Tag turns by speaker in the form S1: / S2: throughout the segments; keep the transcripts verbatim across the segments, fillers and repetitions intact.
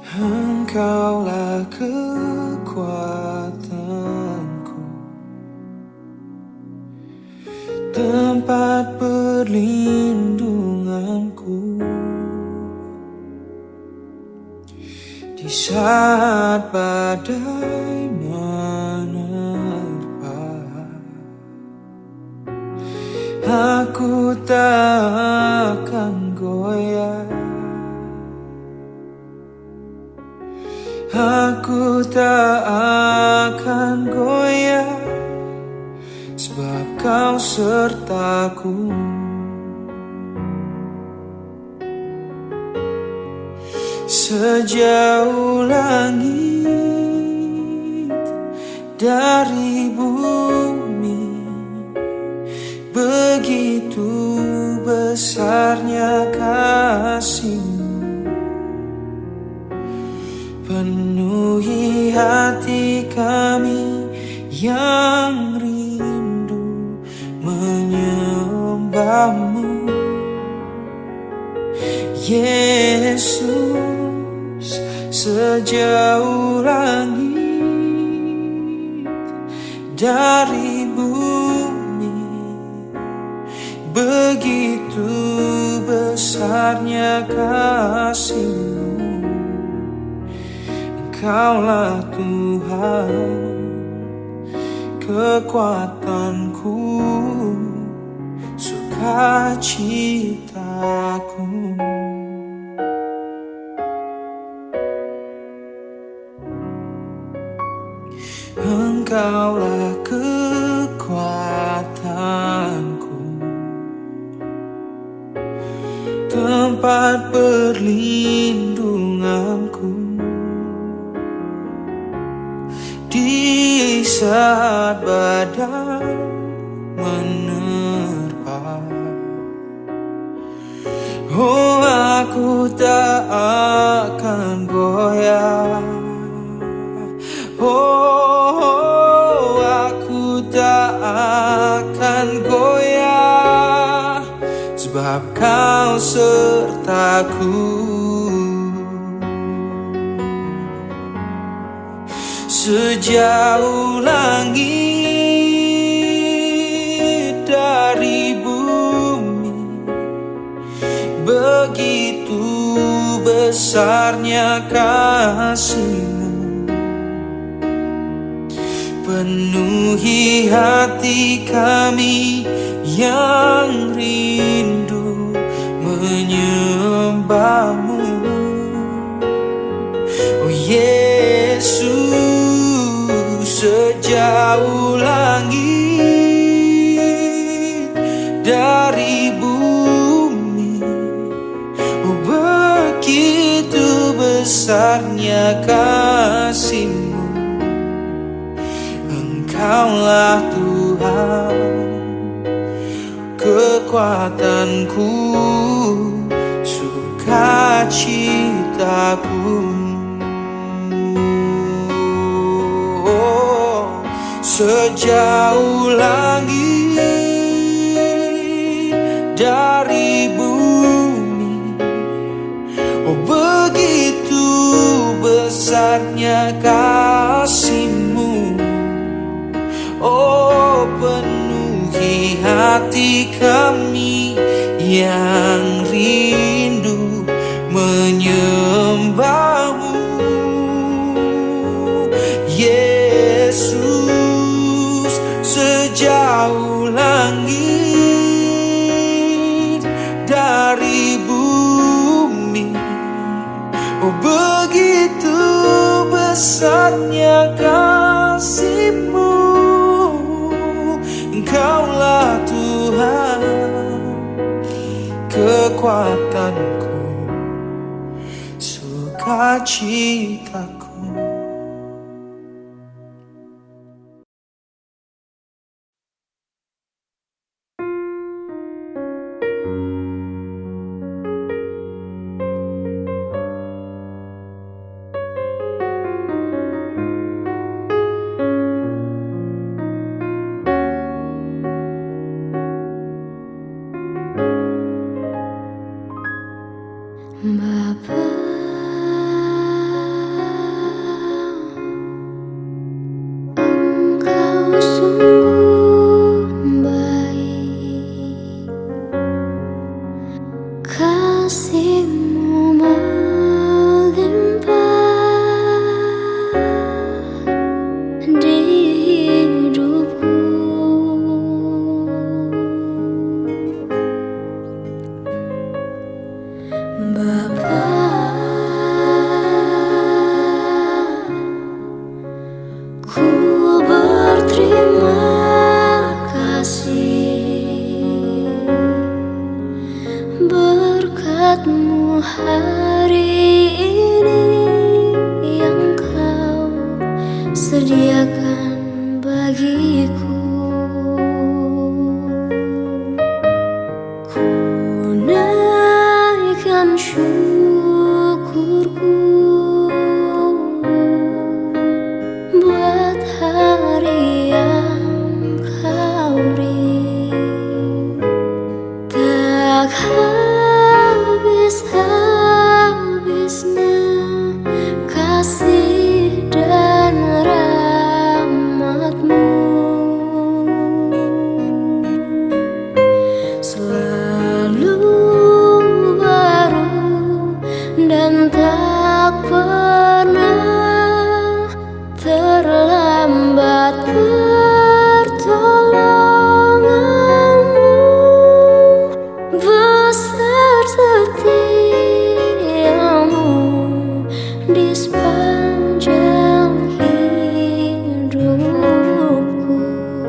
S1: Engkaulah kekuatanku, tempat perlindunganku di saat badai menerpa. Aku tak akan goyah, aku tak akan goyah, sebab Kau sertaku. Sejauh langit dari bumi, begitu besarnya kasih-Mu, penuhi hati kami yang rindu menyembah-Mu. Yesus, sejauh langit dari bumi, begitu besarnya kasih-Mu. Engkaulah Tuhan, kekuatanku, sukacitaku. Engkaulah kekuatanku, tempat perlindunganku di saat badai menerpa. Oh, aku tak akan goyah. Oh, aku tak akan goyah, sebab Kau sertaku. Sejauh langit dari bumi, begitu besarnya kasih-Mu, penuhi hati kami yang rindu menyembah-Mu. Oh Yesus, sejauh langit dari bumi, oh begitu besarnya kasih-Mu. Engkaulah Tuhan, kekuatanku, sukacitaku. Oh, sejauh langit dari bumi, oh begitu besarnya kasih-Mu. Oh, penuhi hati kami yang rindu menyembah-Mu. Yesus, sejauh langit dari bumi, oh begitu besarnya kasih-Mu. Engkaulah Tuhan, kekuatanku, sukacitaku.
S2: Bapa pernah terlambat pertolonganmu, besar setiamu di sepanjang hidupku.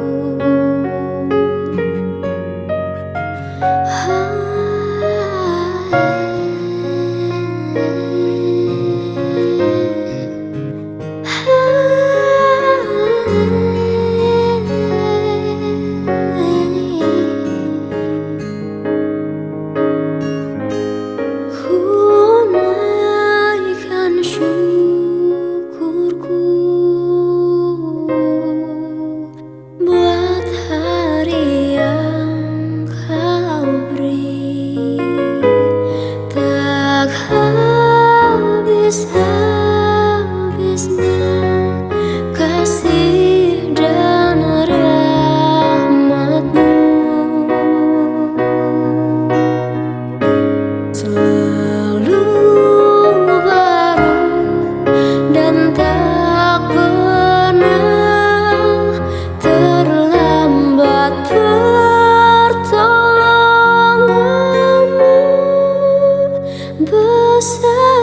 S2: Besar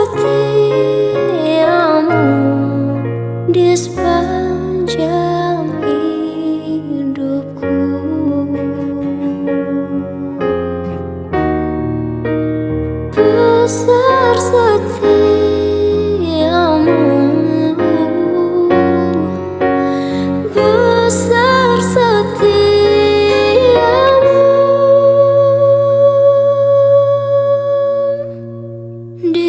S2: setiamu di sepanjang hidupku. Besar setiamu, besar setiamu di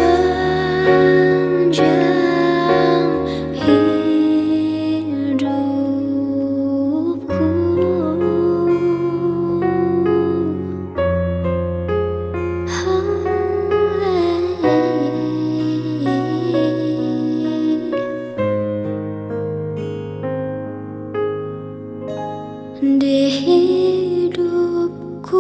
S2: sepanjang hidupku. Di hidupku.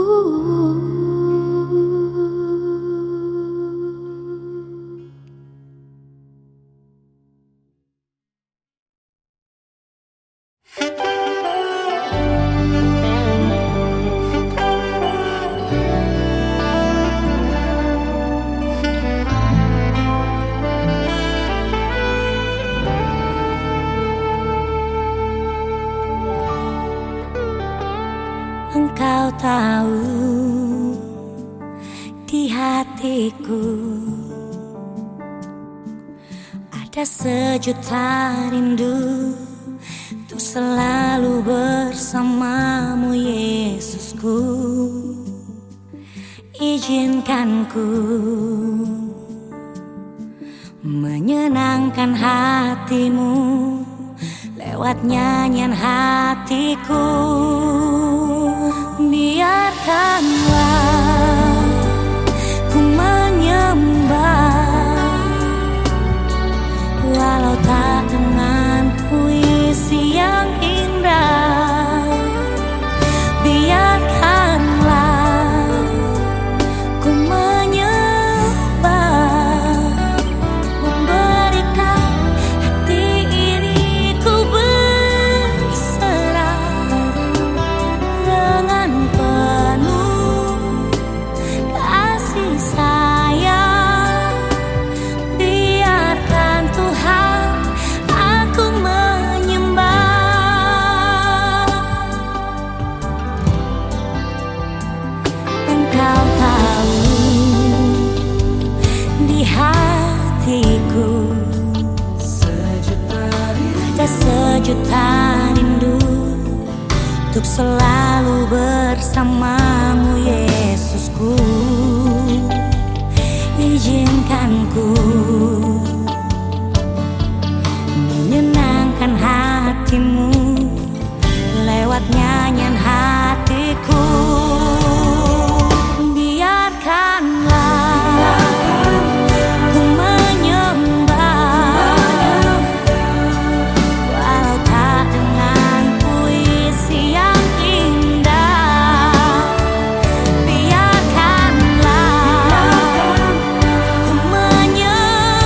S3: Engkau tahu di hatiku ada sejuta rindu untuk selalu bersamamu, Yesusku. Izinkan ku menyenangkan hatimu lewat nyanyian hatiku. Biarkanlah ku menyembah, walau tak dengan puisi yang indah. Biarkanlah ku menyembah, memberikan hati ini ku berserah dengan penuh kasih sayang. Biarkan Tuhan aku menyembah. Engkau tahu di hatiku ada sejuta rindu untuk selalu bersamamu, Yesusku. Izinkan ku menyenangkan hatimu lewat nyanyian hatiku. Biarkanlah ku menyembah, walau tak dengan puisi yang indah. Biarkanlah ku menyembah,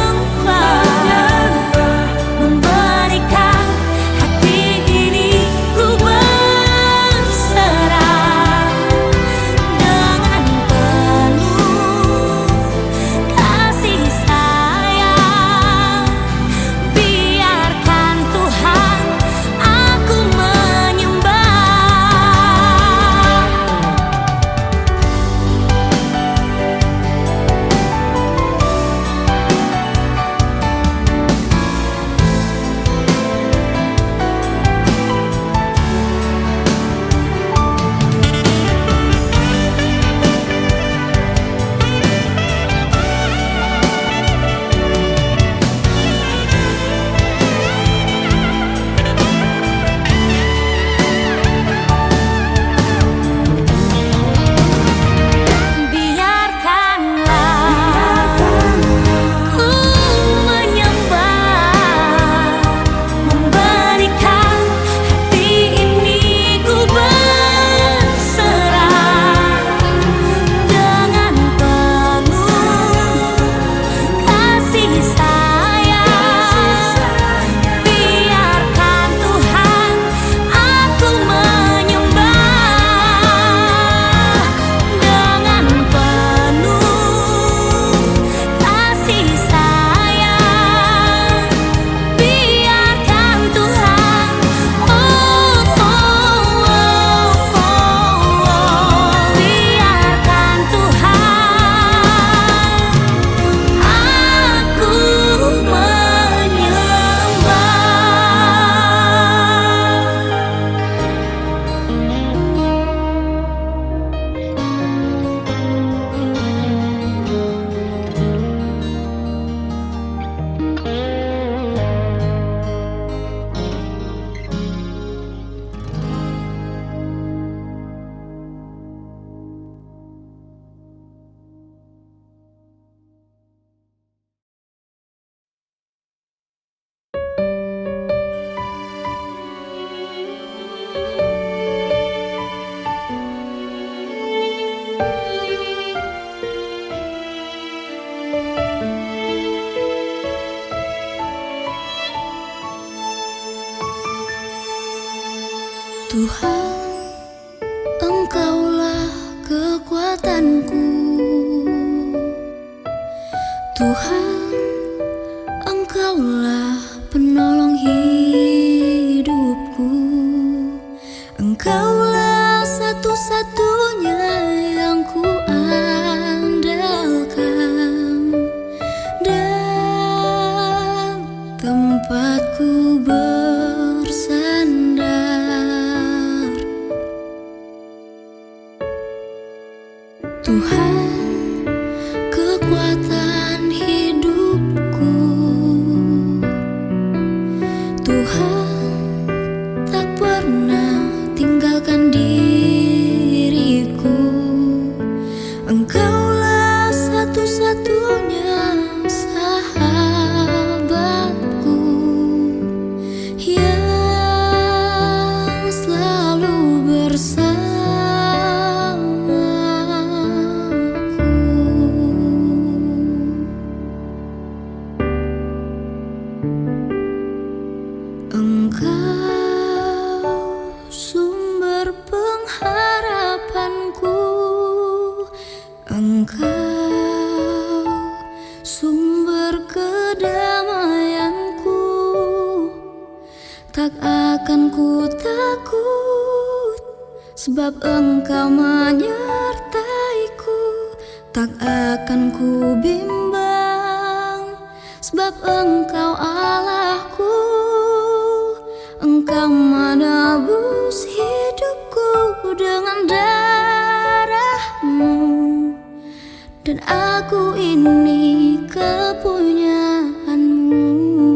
S2: Tuhan, Engkaulah kekuatanku. Tuhan, Engkaulah penolong hidupku. Engkaulah satu-satunya yang ku andalkan dan tempatku bersandar. Tuhan, kekuatan hidupku. Tuhan, tak pernah tinggalkan diriku. Engkaulah satu-satunya sahabatku yang selalu bersamaku. Engkau sumber pengharapanku. Engkau sumber kedamaianku. Tak akan ku takut, sebab Engkau menyertaiku. Tak akan ku bimbang, sebab Engkau Allahku. Engkau menebus hidupku dengan darah-Mu, dan aku ini kepunyaan-Mu.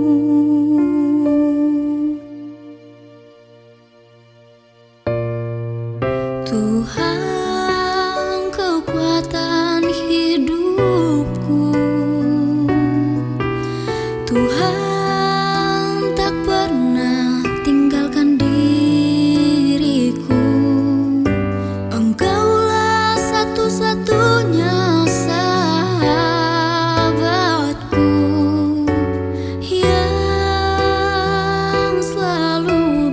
S2: Tuhan, kekuatan hidupku. Tuhan, tak pernah tinggalkan diriku. Engkaulah satu-satunya sahabatku yang selalu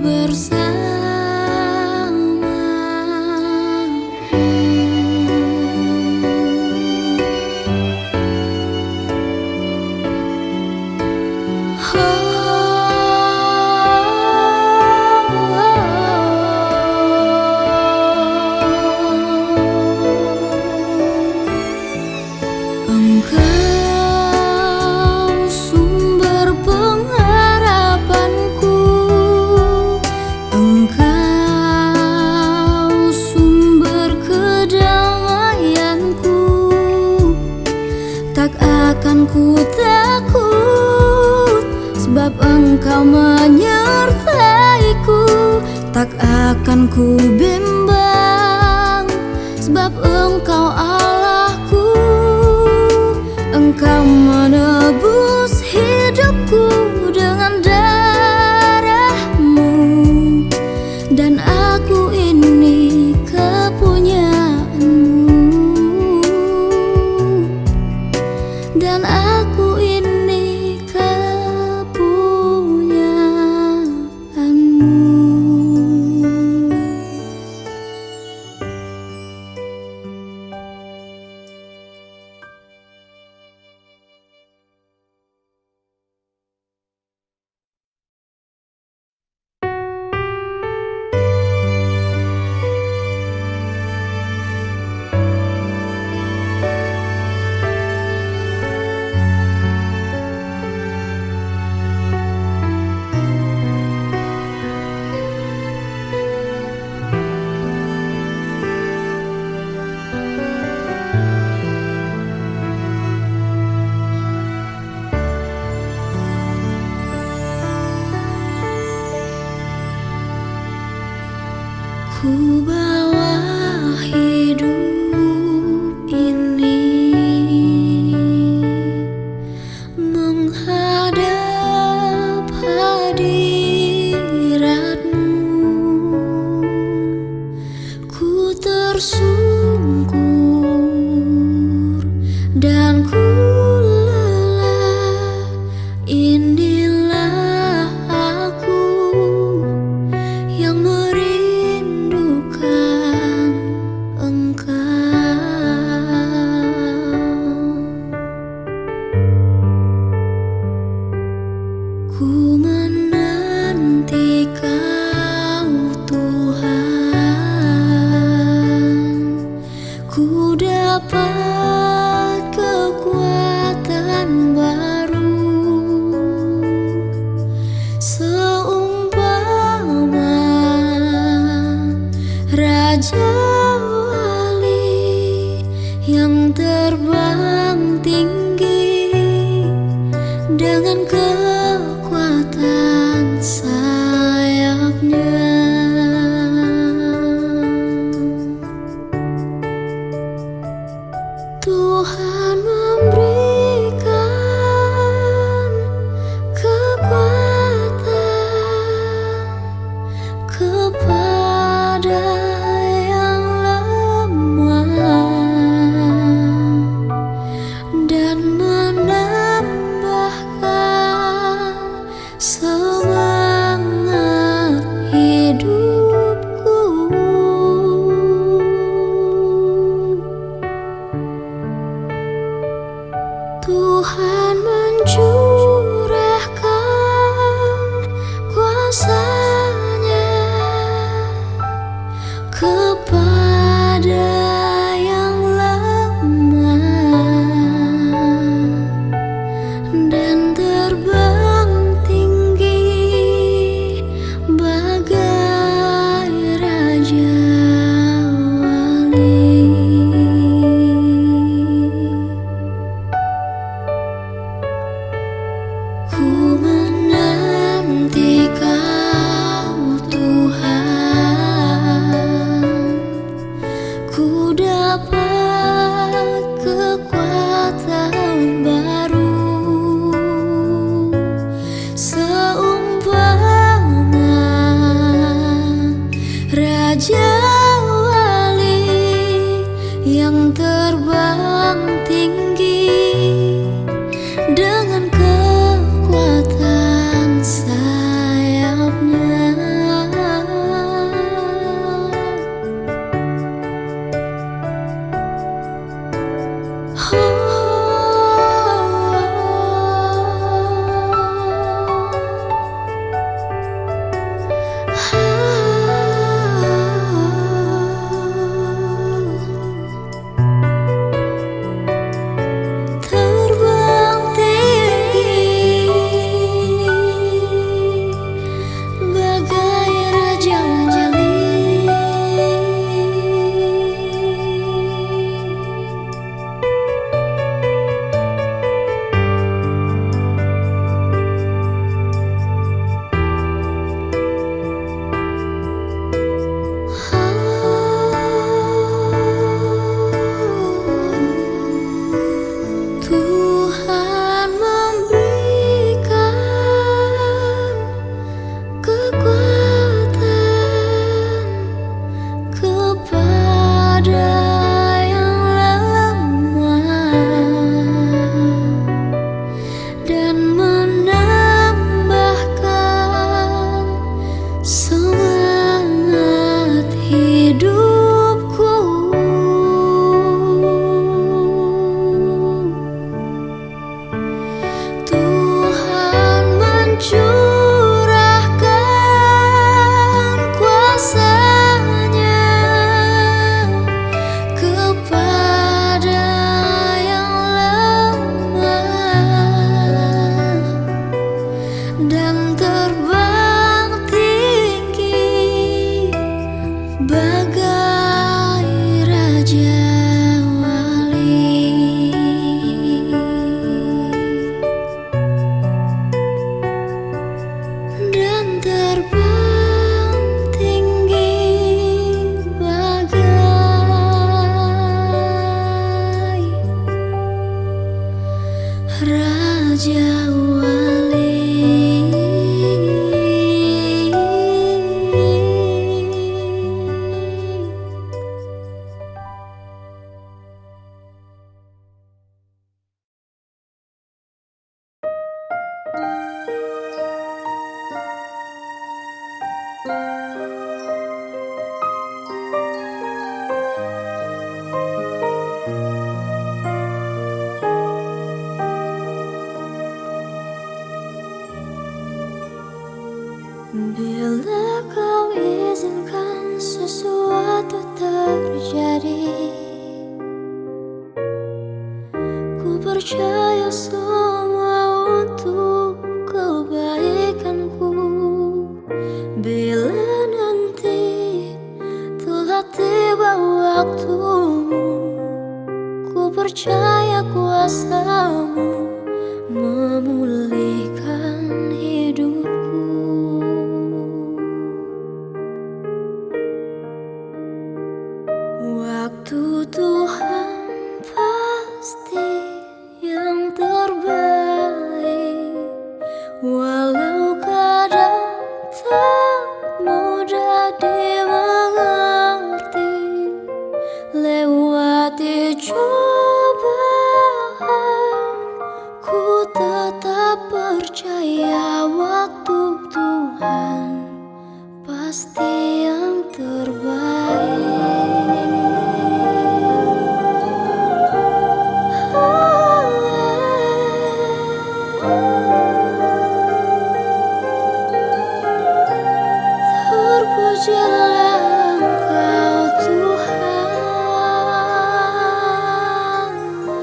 S2: Engkau sumber pengharapanku. Engkau sumber kedamaianku. Tak akan ku takut, sebab Engkau menyertaiku. Tak akan ku bimbang, sebab Engkau Allahku. Engkau menebus hidupku dengan darah-Mu, dan aku ini kepunyaan-Mu, dan aku ini kepunyaan-Mu. Ku bawa hidup ini menghadap hadirat-Mu. Ku tersungkur dan ku lelah. Inilah aku yang beri dapat kekuatan baru, seumpama Raja Wali yang terbang tinggi dengan kekuatan sayapnya. Tuhan memberikan kekuatan kepada yang lemah dan menambahkan semangat hidupku. Tuhan mencurahkan kuasa-Nya kepada yang lemah dan terbang tinggi bagai Raja Wali. Ku menanti Kau Tuhan, ku dapat kekuatan baru, seumpama Raja Wali yang terbang tinggi dengan kekuatan sayapnya. Terbang tinggi bagai Raja Wali. Tuhan memberikan kekuatan kepada yang lemah dan menambahkan semangat hidupku. Tuhan mencurahkan kuasa-Nya kepada yang lemah dan terbang tinggi bagai Raja Wali. Dan terbang tinggi bagai Raja Wali. Bila Kau izinkan sesuatu terjadi, percaya semua untuk kebaikanku. Bila nanti telah tiba waktumu, ku percaya kuasamu memulihkan hidupku. Waktu Tuhan pasti yang terbaik, walau kadang tak mudah dimengerti. Lewati cobaan, ku tetap percaya waktu Tuhan pasti yang terbaik. Terpujilah Engkau Tuhan,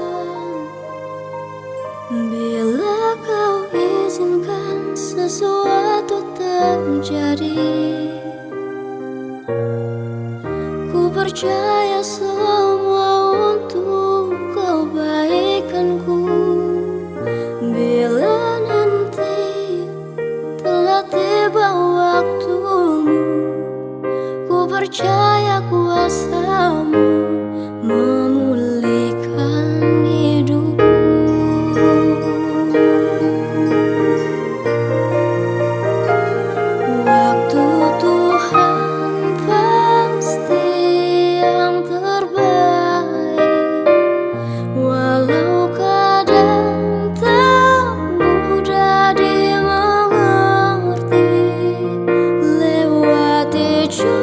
S2: bila Kau izinkan sesuatu terjadi. Ku percaya semua untuk kebaikanku. Bila nanti telah tiba waktumu, ku percaya kuasamu memulihkan hidupku. Waktu Tuhan pasti yang terbaik, walau kadang tak mudah dimengerti. Lewati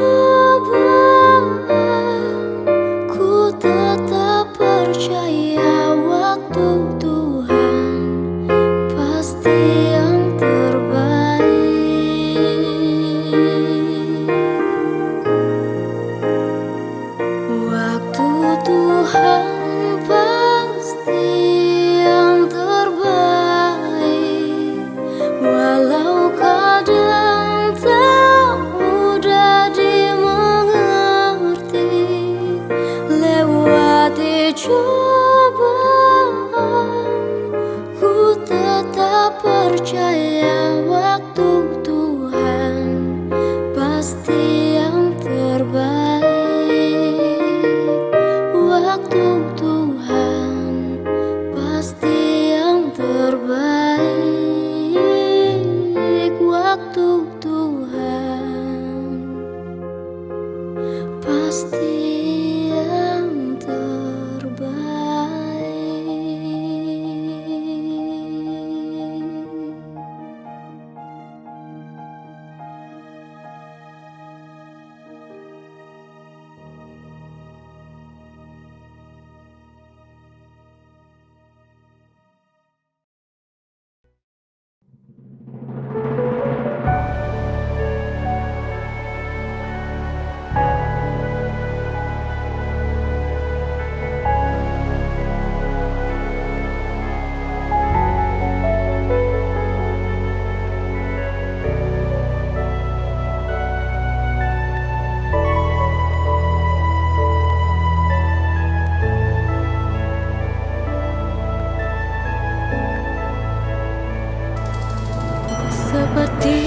S2: cobaan, ku tetap percaya waktu Tuhan pasti yang terbaik. Waktu Tuhan pasti yang terbaik, walau kadang tak mudah dimengerti. Lewati cobaan, ku tetap percaya waktu Tuhan pasti yang terbaik. Waktu Tuhan pasti yang terbaik. Waktu Tuhan pasti yang terbaik. Seperti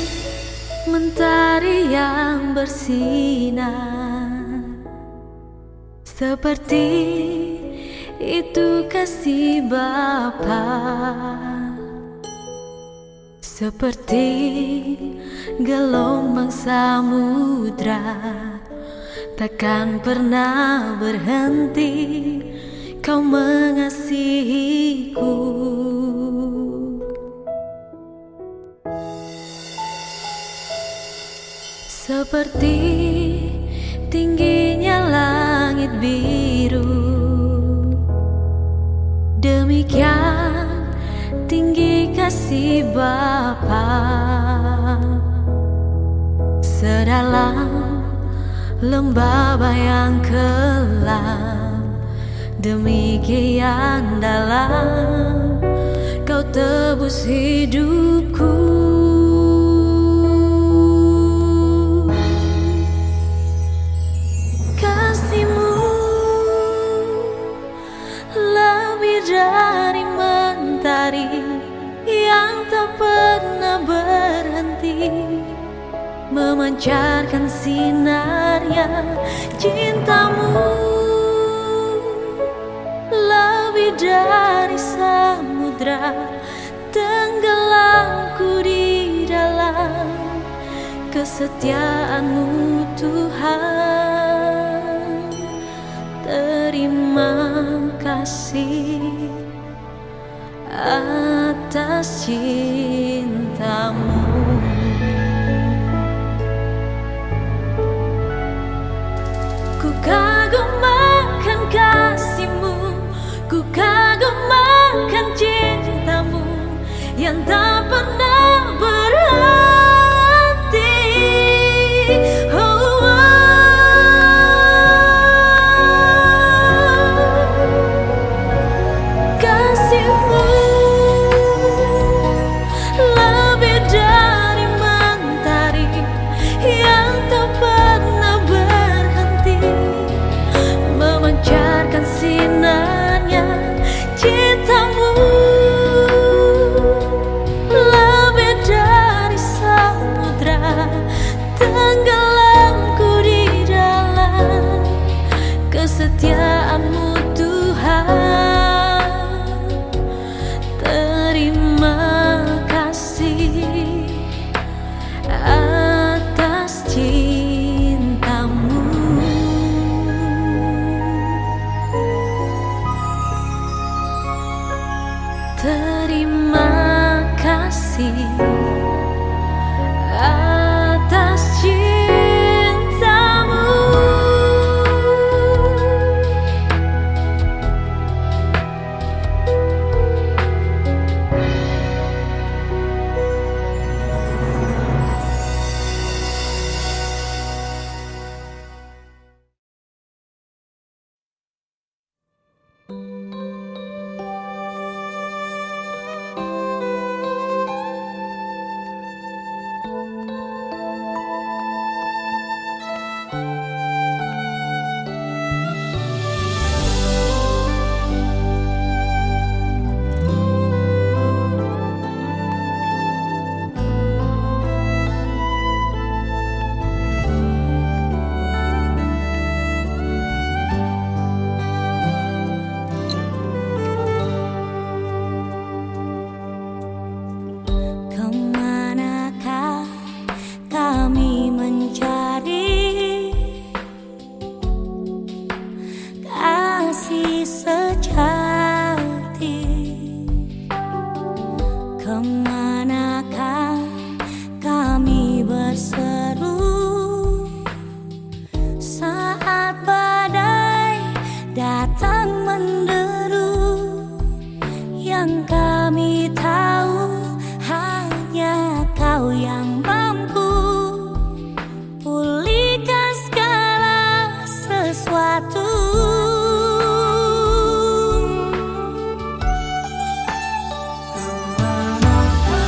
S2: mentari yang bersinar, seperti itu kasih Bapa, seperti gelombang samudra takkan pernah berhenti Kau mengasihiku. Seperti tingginya langit biru, demikian tinggi kasih Bapa. Sedalam lembah yang kelam, Demikian dalam kau tebus hidupku. Kasihmu lebih dari mentari yang tak pernah berhenti memancarkan sinarnya. Cintamu lebih dari samudra, tenggelamku di dalam kesetiaanmu Tuhan. Terima kasih atas cintamu. Ku kagum akan kasihmu, ku kagum akan cintamu yang tak pernah berhenti. Oh, oh. Kasihmu lebih dari mentari yang tak pernah berhenti memancarkan sinarnya. Cintamu lebih dari samudra, tenggelamku di dalam kesetiaanmu Tuhan. Terima kasih atas cintamu. Terima kasih atas cintamu. Kemanakah kami mencari kasih sejati? Kemanakah kami berseru saat badai datang menderu? Yang kami tahu hanya Kau yang mampu pulihkan segala sesuatu. Kemanakah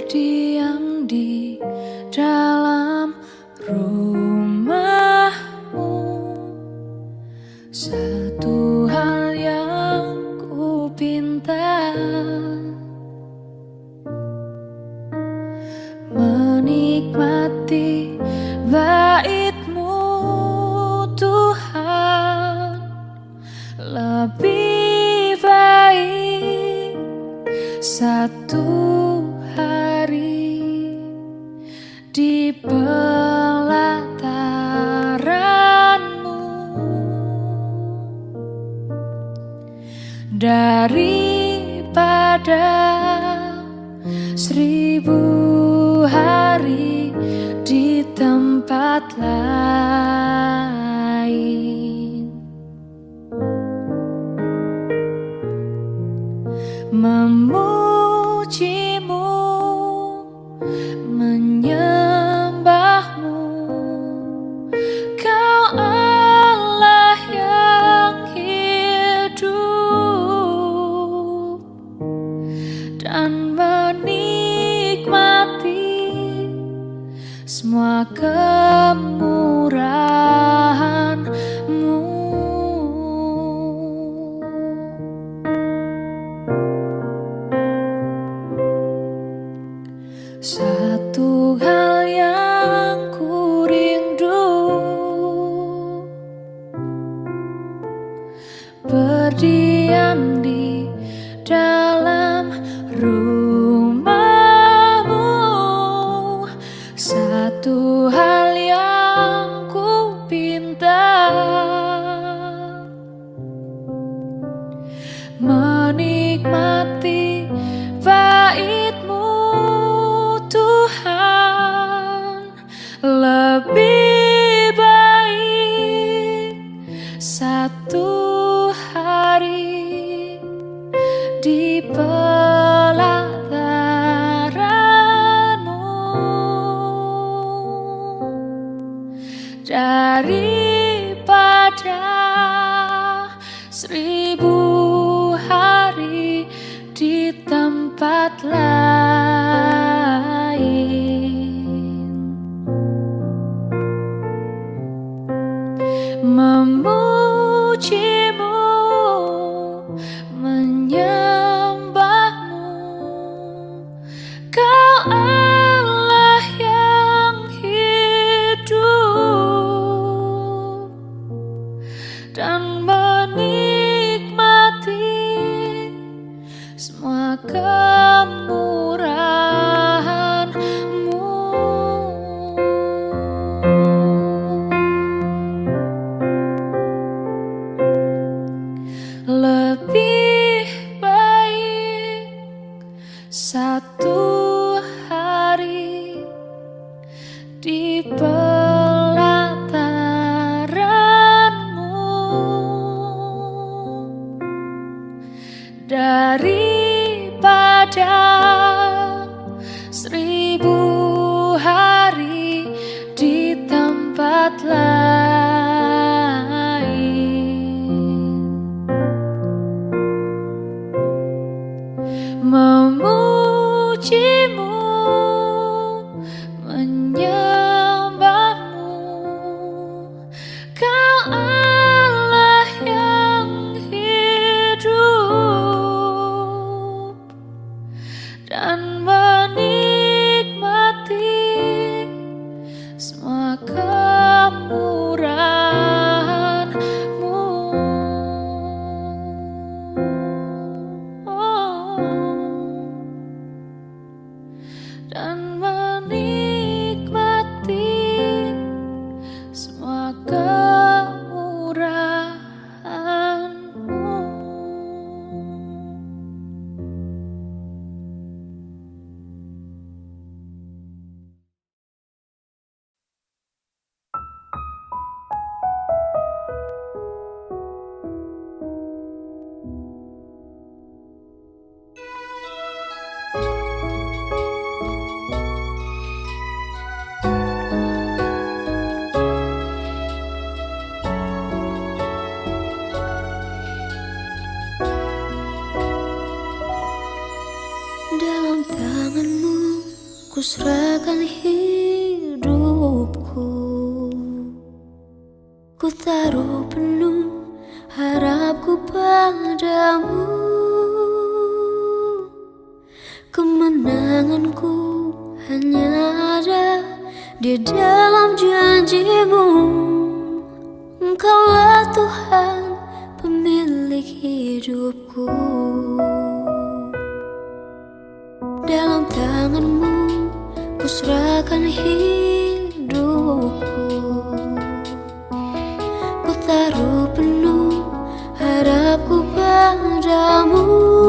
S3: berdiam di dalam rumahmu. Satu hal yang ku pinta, menikmati bait-Mu Tuhan. Lebih baik satu hari di pelataran-Mu daripada seribu hari di tempat lain. Memuji-Mu, menyembah-Mu, Kau Allah yang hidup, dan menikmati semua kemurahan-Mu. Satu hal yang ku rindu, berdiam di dalam rumah-Mu. Satu hal yang ku pinta, menikmati bait-Mu Tuhan. Lebih baik satu hari di pelataran-Mu daripada seribu hari di tempat lain. Memuji-Mu, menyembah-Mu, Kau Allah yang hidup, dan menikmati semua kemurahan-Mu. Lebih baik satu hari di pelataran-Mu daripada seribu hari di tempat lain. Memuji-Mu, menyembah-Mu, Kau Allah yang hidup, dan menikmati semua kemurahan-Mu. Dan menikmati semua kemurahan-Mu.
S2: Dalam tangan-Mu
S3: ku serahkan hidupku. Ku taruh penuh harapku padamu. Kemenanganku hanya ada di dalam janjimu. Engkaulah Tuhan pemilik hidupku. Dalam tanganmu ku serahkan hidupku. Ku taruh penuh harapku padamu.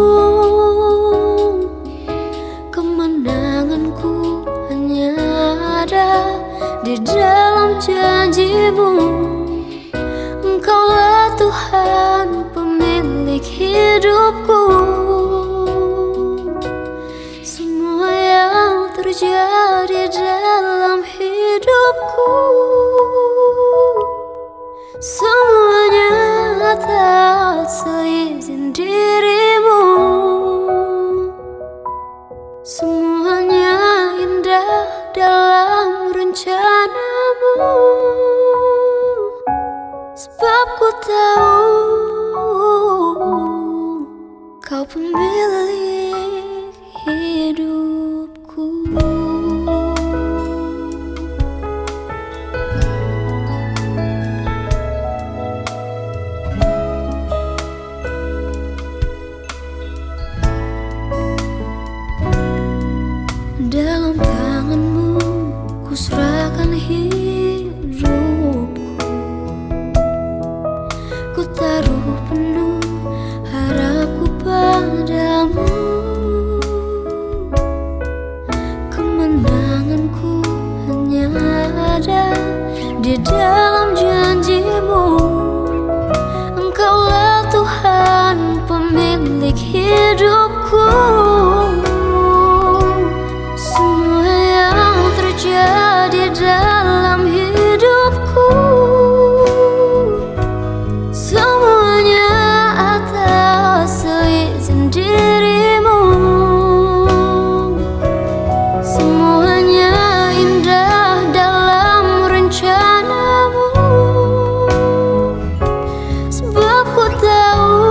S3: Kemenanganku hanya ada di dalam janjimu. Engkaulah Tuhan pemilik hidupku. Semua yang terjadi dalam hidupku, semuanya atas seizin dirimu. Semuanya indah dalam rencanamu. Sebab ku tahu kau pemilik hidupku. Dalam tanganmu ku serahkan hidupku. Ku taruh penuh harapku padamu. Kemenanganku hanya ada di dalam janjimu. Engkaulah Tuhan pemilik hidupku. Semua yang terjadi dalam hidupku, semuanya atas seizin dirimu. Semuanya indah dalam rencanamu. Sebab ku tahu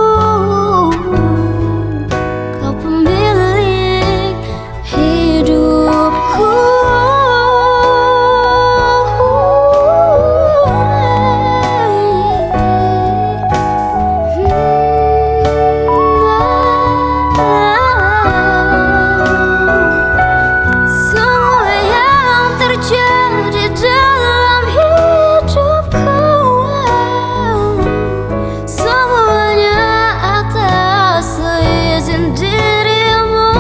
S3: kau pemilik hidupku. Semua yang terjadi dalam hidupku, semuanya atas seizin dirimu.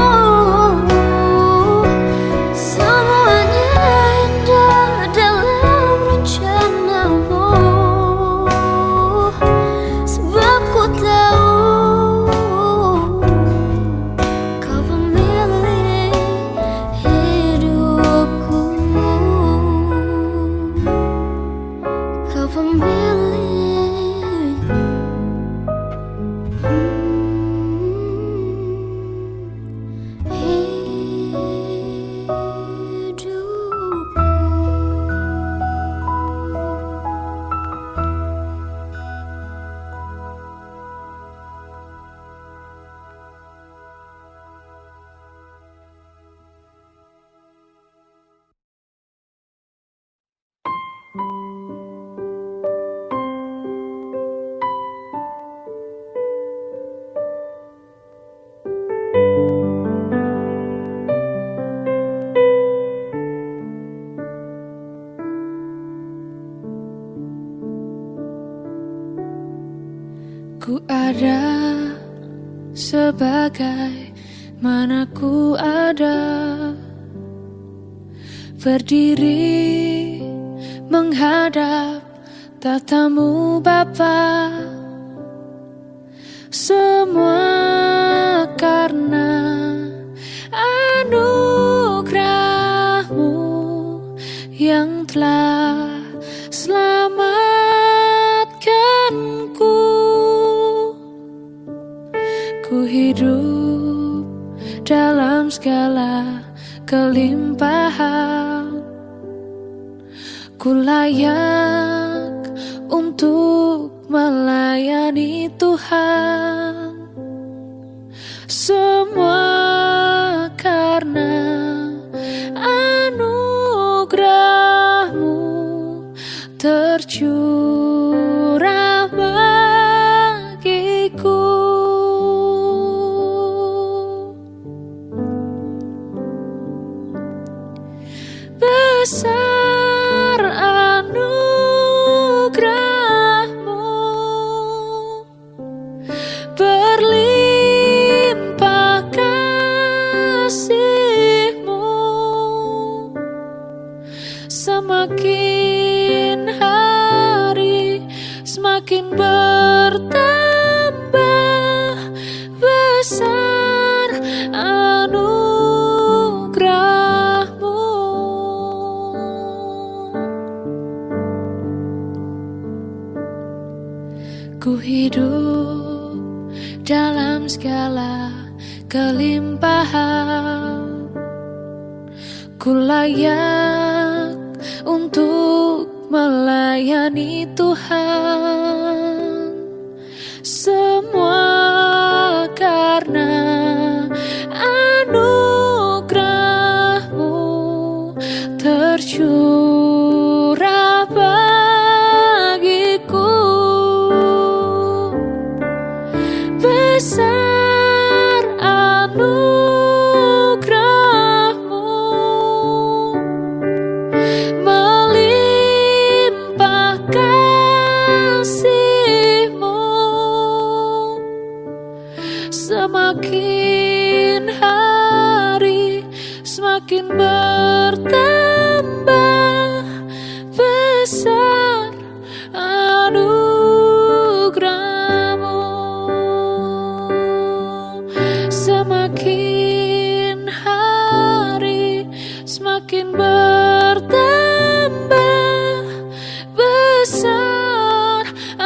S3: Semuanya indah dalam rencanamu. Sebab ku tahu kau pemilik hidupku. Kau pemilik Ku ada sebagai mana ku ada, berdiri menghadap tatamu Bapa. Semua karena anugerah-Mu yang telah selamatkanku. Ku hidup dalam dalam segala kelimpahan. Ku layak untuk melayani Tuhan. Semua karena anugerah-Mu tercurah bagiku. Besar anugerah-Mu, berlimpah kasih-Mu, semakin hari semakin bertambah besar anugerah-Mu. Ku hidup dalam segala kelimpahan. Ku layak untuk melayani Tuhan. Semua karena anugerah-Mu tercurah bagiku. Besar anugerah-Mu, melimpah kasih-Mu, semakin hari semakin bertambah besar anugerah-Mu. Semakin hari semakin bertambah besar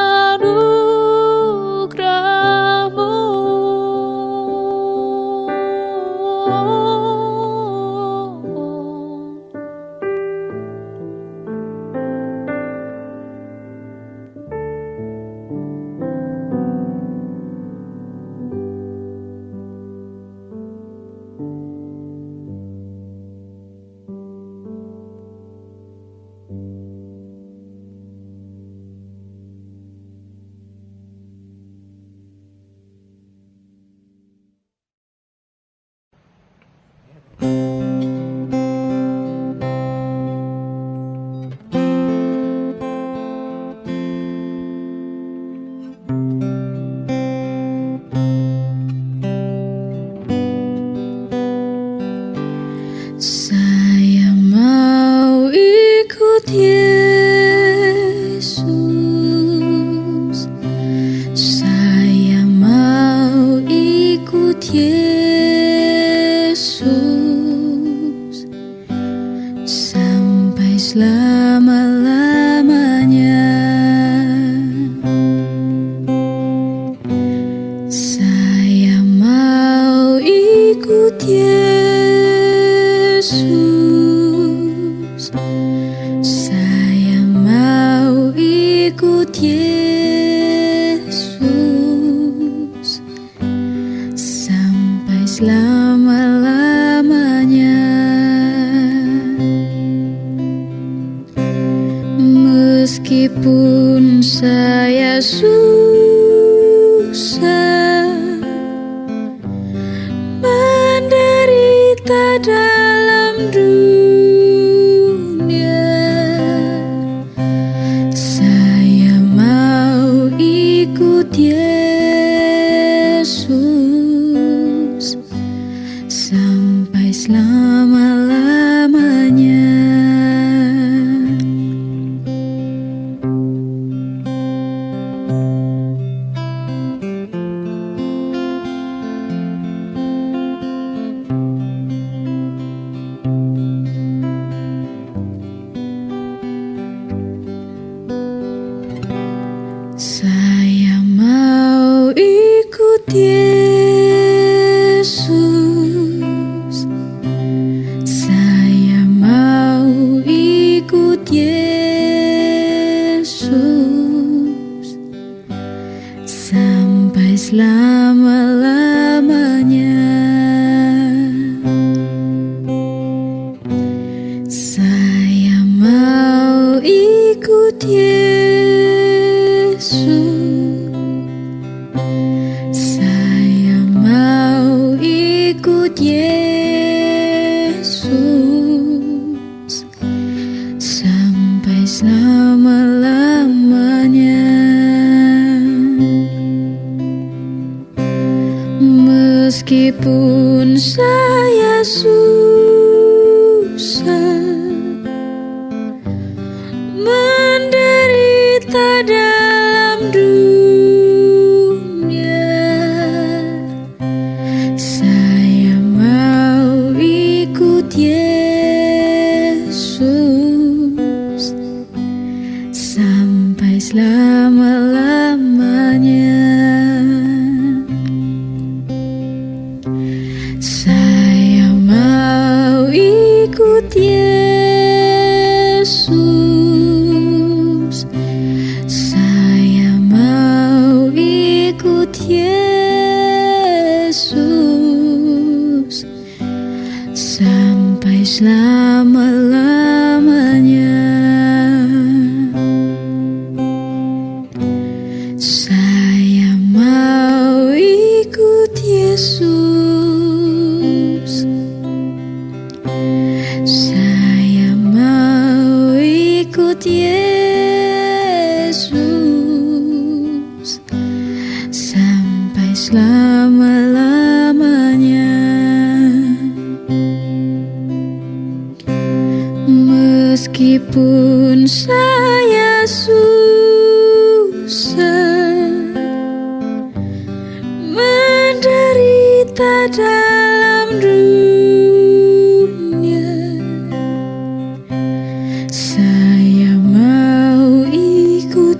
S3: anugerah-Mu. Saya mau ikut Yesus. Saya mau ikut Yesus sampai selama-lamanya. Saya mau ikut Yesus. Saya mau ikut Yesus sampai selama-lamanya. Meskipun saya susah menderita dalam dunia, saya mau ikut Yesus sampai selama-lamanya. Saya mau ikut Yesus susah, menderita dalam dunia. Saya mau ikut Yesus sampai selama-lamanya. Saya mau ikut Yesus, saya mau ikut Yesus sampai selama-lamanya. Saya mau ikut Yesus, saya mau ikut Yesus sampai selama-lamanya. Meskipun saya susah, menderita dalam dunia, saya mau ikut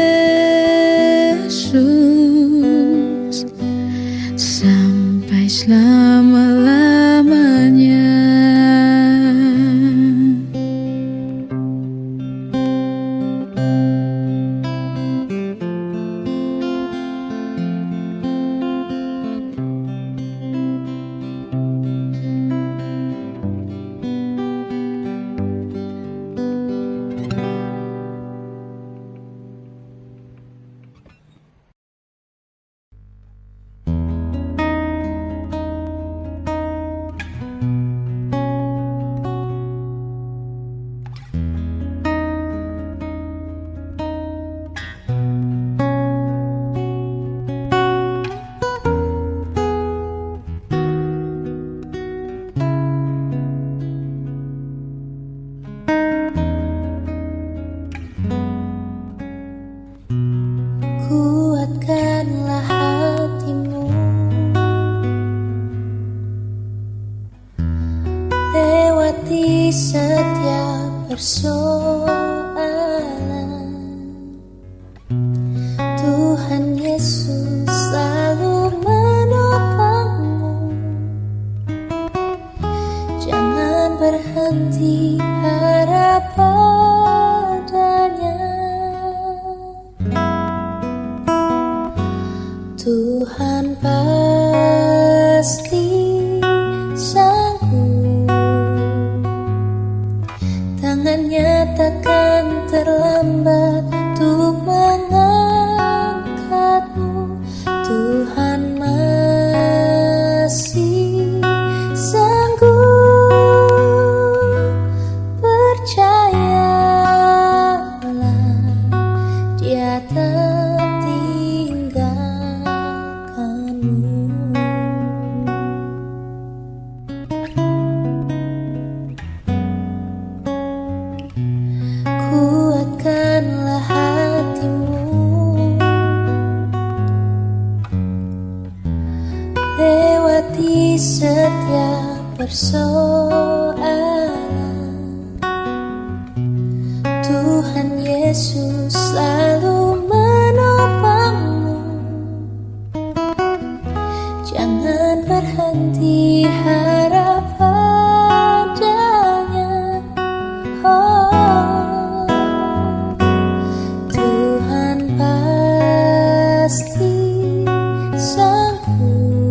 S3: Yesus sampai selama-lamanya.
S2: Kuatkanlah hatimu, lewati setiap persoalan. Tuhan Yesus selalu menopangmu. Jangan berhenti harap padanya. Tuhan pasti sanggup, tangannya takkan terlambat untuk mengangkatmu. Tuhan masih sanggup, percayalah Dia tak kuatkanlah hatimu, lewati setiap persoalan. Tuhan Yesus selalu menopangmu. Jangan berhenti harap padanya. Oh, Tuhan pasti sanggup,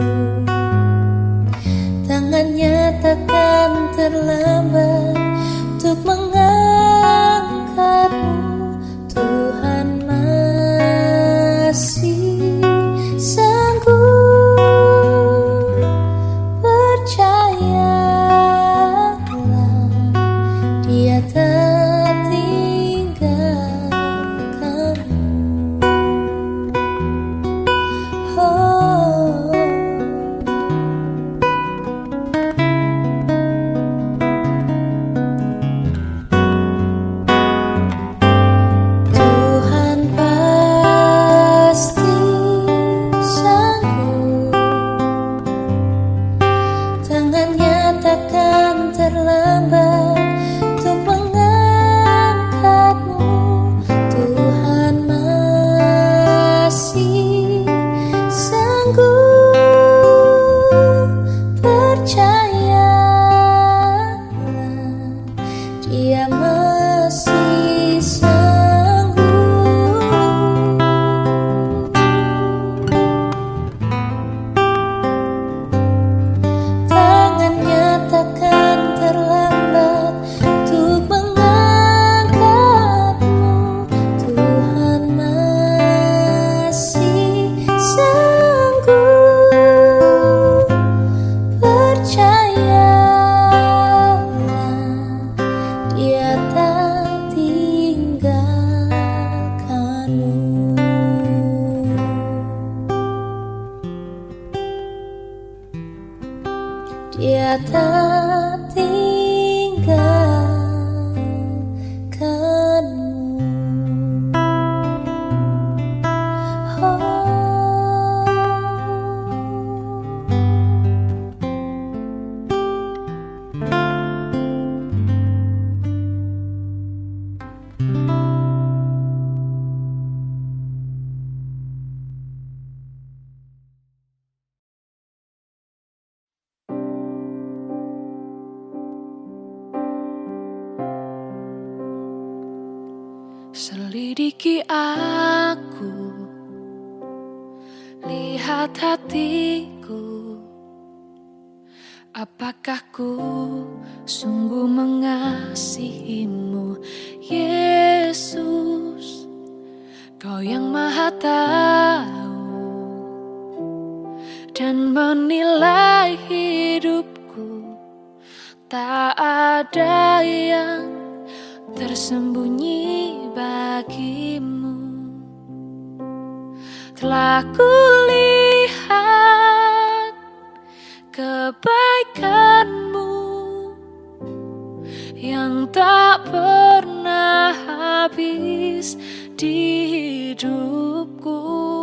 S2: tangannya takkan terlambat untuk mengangkatmu. Tuhan masih sanggup, percayalah Dia tak tinggalkanmu. Oh, terlambat untuk mengangkatmu. Tuhan masih sanggup, percayalah, Dia masih sanggup. Tangannya takkan terlambat untuk mengangkatmu. Tuhan masih sanggup, percayalah, Dia tak tinggalkanmu. Dia tak tinggalkanmu. Oh.
S3: Selidiki aku, lihat hatiku. Apakah ku sungguh mengasihimu, Yesus? Kau yang Maha Tahu dan menilai hidupku. Tak ada yang tersembunyi bagimu. Telah kulihat kebaikanmu yang tak pernah habis di hidupku.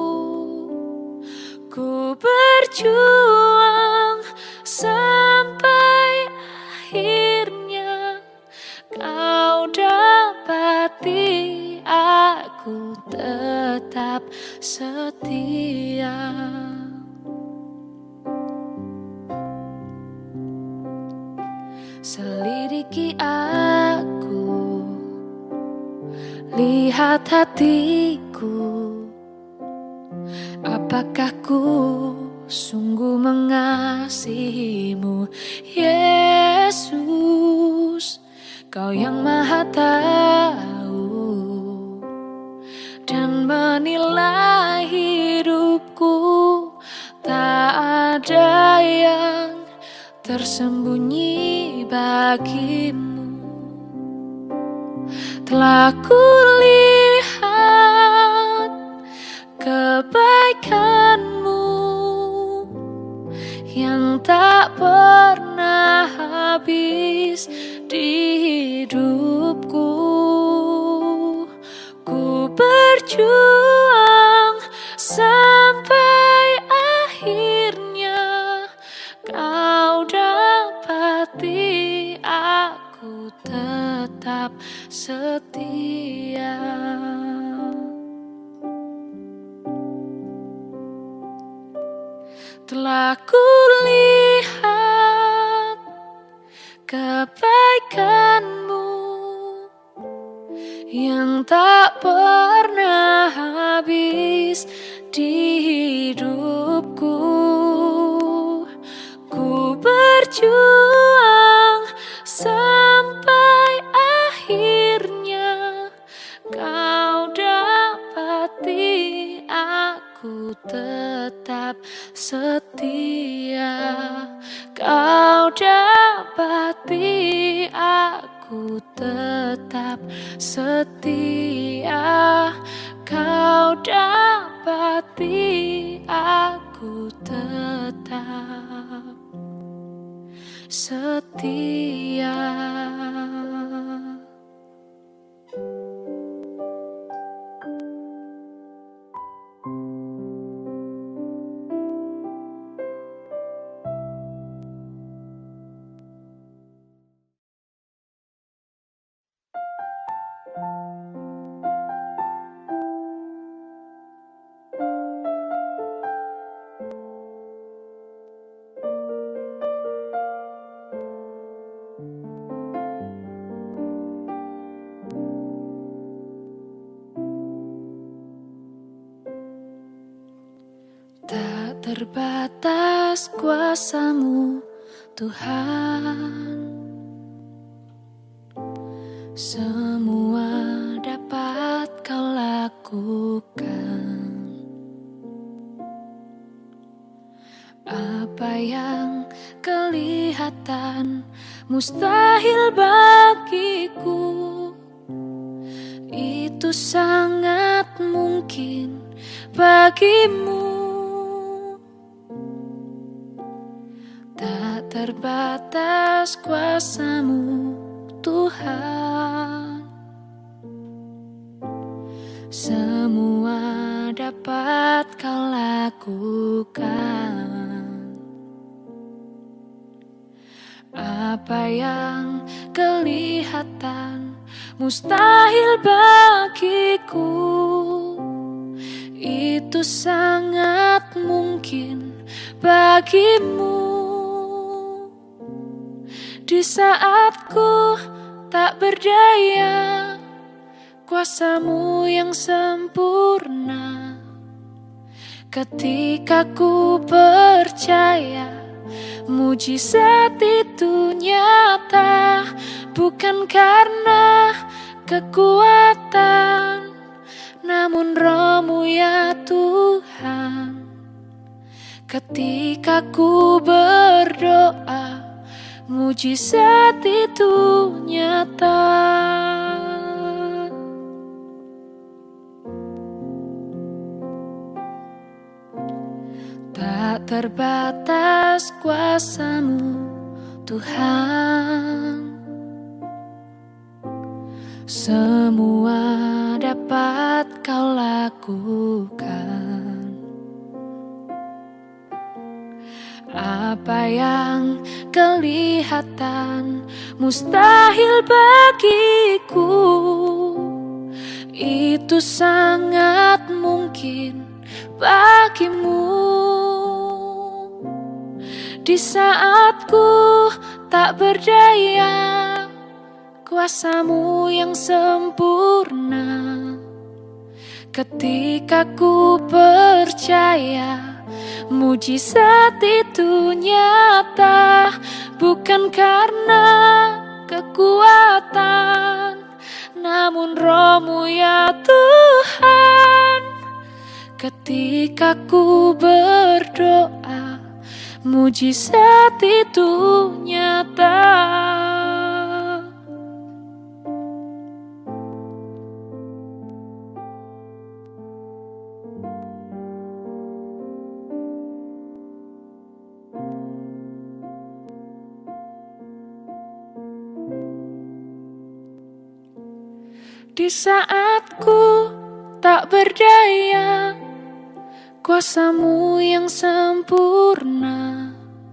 S3: Ku berjuang sampai akhirnya Kau dapati aku tetap setia. Selidiki aku, lihat hatiku. Apakah ku sungguh mengasihimu, Yesus? Kau yang Maha Tahu dan menilai hidupku. Tak ada yang tersembunyi bagimu. Telah kulihat kebaikanmu yang tak pernah habis di hidupku. Ku berjuang sampai akhirnya Kau dapati aku tetap setia. Telah kulihat kebaikanmu yang tak pernah habis di hidupku. Ku berjuang sampai akhirnya Kau dapati aku tetap setia. Kau dapati aku tetap setia. Kau dapati aku tetap setia. terbatas kuasa-Mu, Tuhan. Semua dapat Kau lakukan. Apa yang kelihatan mustahil bagiku, itu sangat mungkin bagimu. Tak terbatas kuasa-Mu, Tuhan. Semua dapat Kau lakukan. Apa yang kelihatan mustahil bagiku, itu sangat mungkin bagimu. Di saat ku tak berdaya, kuasa-Mu yang sempurna. Ketika ku percaya, mujizat itu nyata, bukan karena kekuatan, namun Roh-Mu ya Tuhan. Ketika ku berdoa, mujizat itu nyata. Tak terbatas kuasa-Mu, Tuhan. Semua dapat Kau lakukan. Apa yang kelihatan mustahil bagiku, itu sangat mungkin bagimu. Di saat ku tak berdaya, kuasa-Mu yang sempurna. Ketika ku percaya, mujizat itu nyata, bukan karena kekuatan, namun Roh-Mu ya Tuhan. Ketika ku berdoa, mujizat itu nyata. Di saat ku tak berdaya, kuasa-Mu yang sempurna.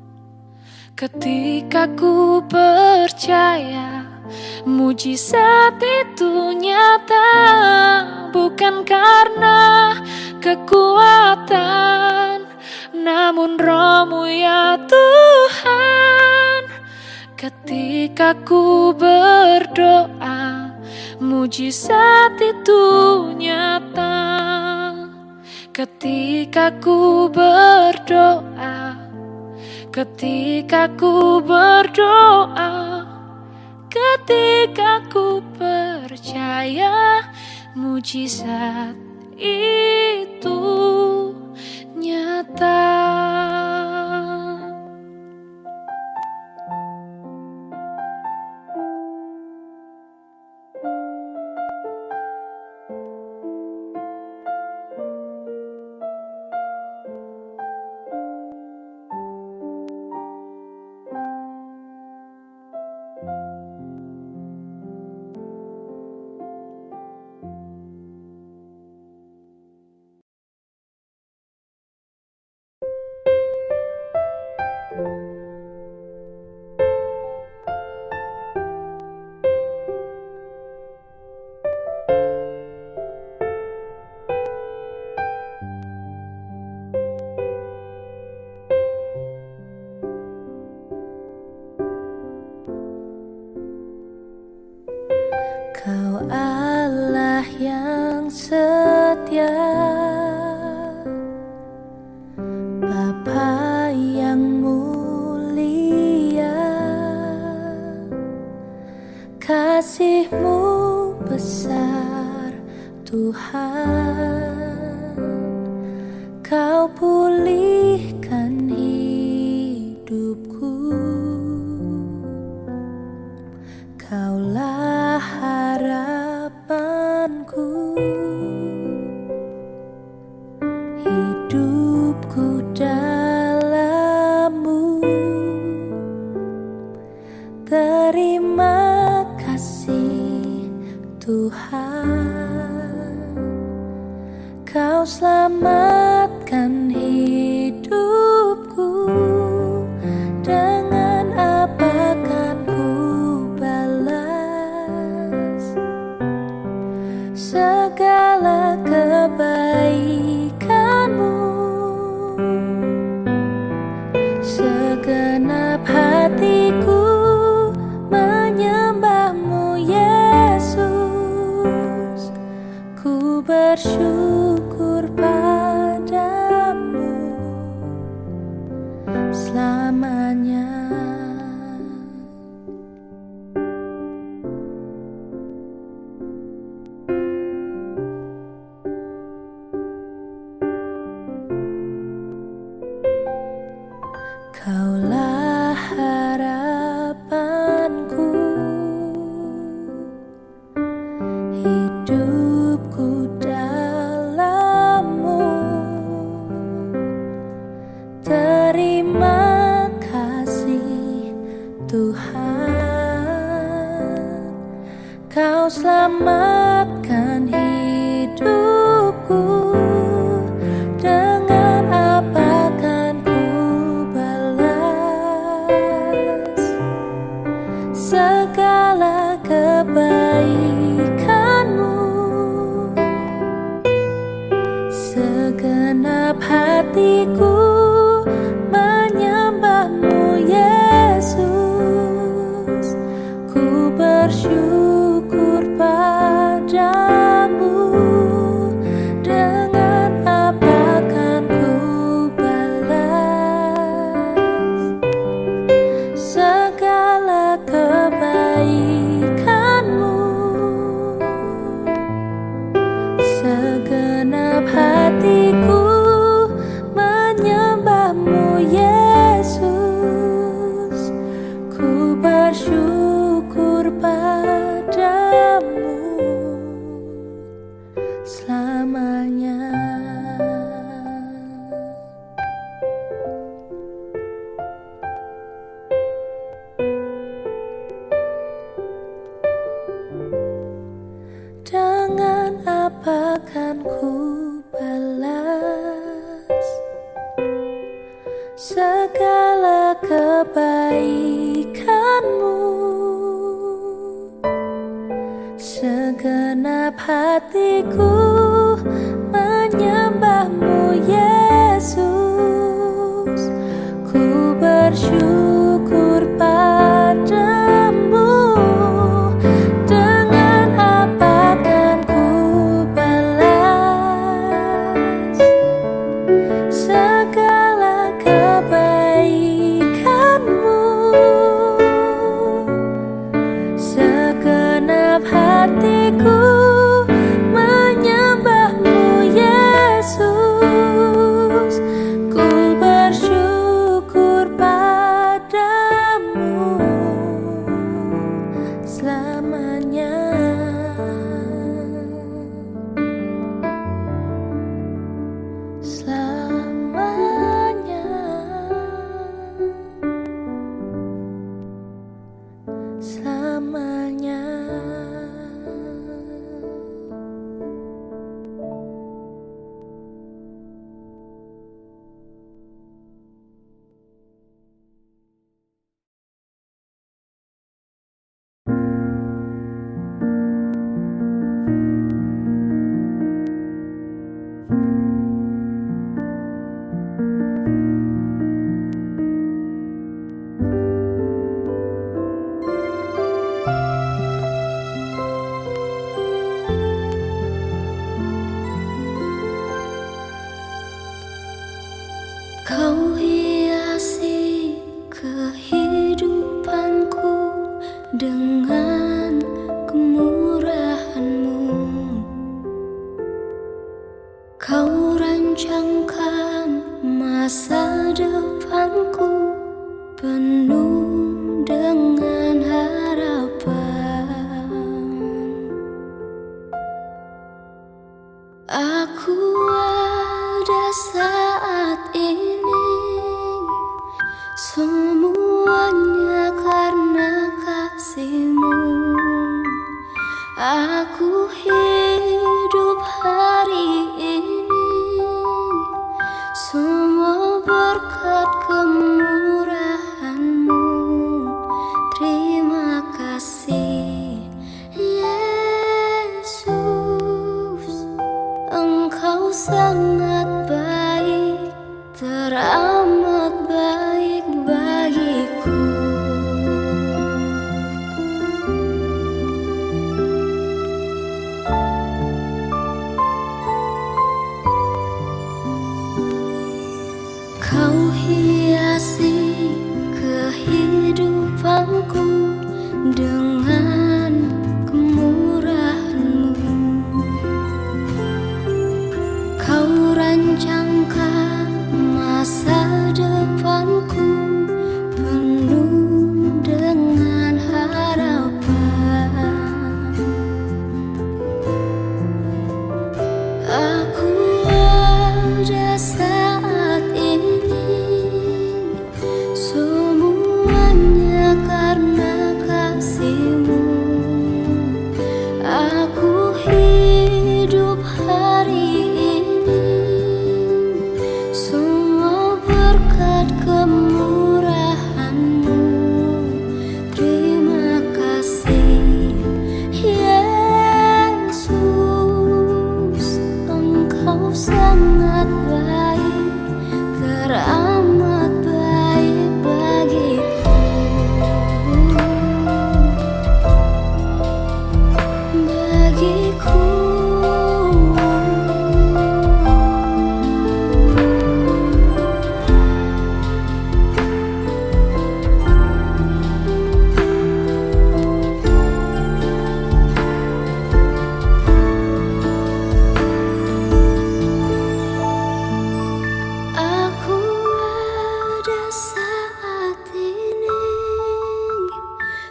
S3: Ketika ku percaya, mujizat itu nyata, bukan karena kekuatan, namun Roh-Mu ya Tuhan. Ketika ku berdoa, mujizat itu nyata. Ketika ku berdoa, ketika ku berdoa, ketika ku percaya, mujizat itu nyata.
S2: Kau Allah yang setia, Bapa Kasih-Mu besar Tuhan, Kau pulihkan hidupku. Kaulah harapanku, hidupku dalam-Mu. Terima kasih Tuhan, Kau selamatkan hidupku. Dengan apa kan ku balas segala kebaikan-Mu? Segenap hatiku menyembah-Mu Yesus, ku bersyukur padamu selamanya. Kaulah harapanku, hidupku dalam-Mu. Terima kasih Tuhan, Kau selamatkan hidupku. Dengan apa kan ku balas segala kebaikan-Mu? Segenap hatiku menyembah-Mu Yesus, ku bersyukur padamu. Dengan apa kan ku balas segala kebaikan-Mu? Segenap hatiku menyembah-Mu Yesus, ku bersyukur padamu selamanya. Dengan apa kan ku balas segala kebaikan-Mu? Segenap hatiku menyembah-Mu Yesus, ku bersyukur padamu. Dengan apa kan ku balas segala kebaikan-Mu? Segenap hatiku menyembah-Mu Yesus, ku bersyukur padamu selamanya. Selamanya, selamanya. Kau hiasi kehidupanku dengan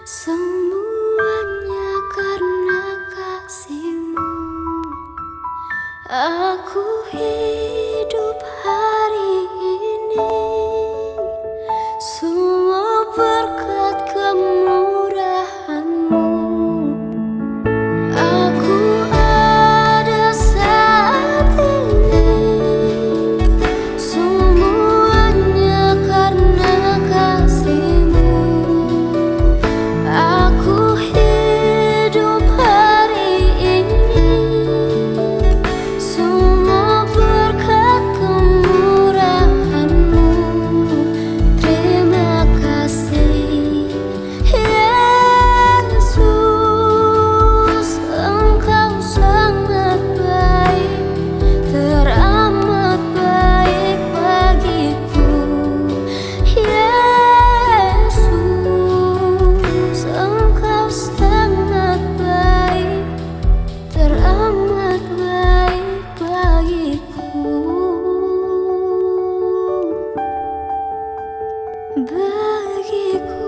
S2: Semuanya karena kasih-Mu. Aku hidup hari ini, semua berkat kemurahan-Mu. Aku ada saat ini, semuanya karena kasih-Mu. Aku hidup hari ini, semua berkat kemurahan-Mu. Terima kasih Yesus, Engkau sangat baik, teramat baik bagiku. Yesus, Engkau sangat baik, teramat baik bagiku. Bagiku.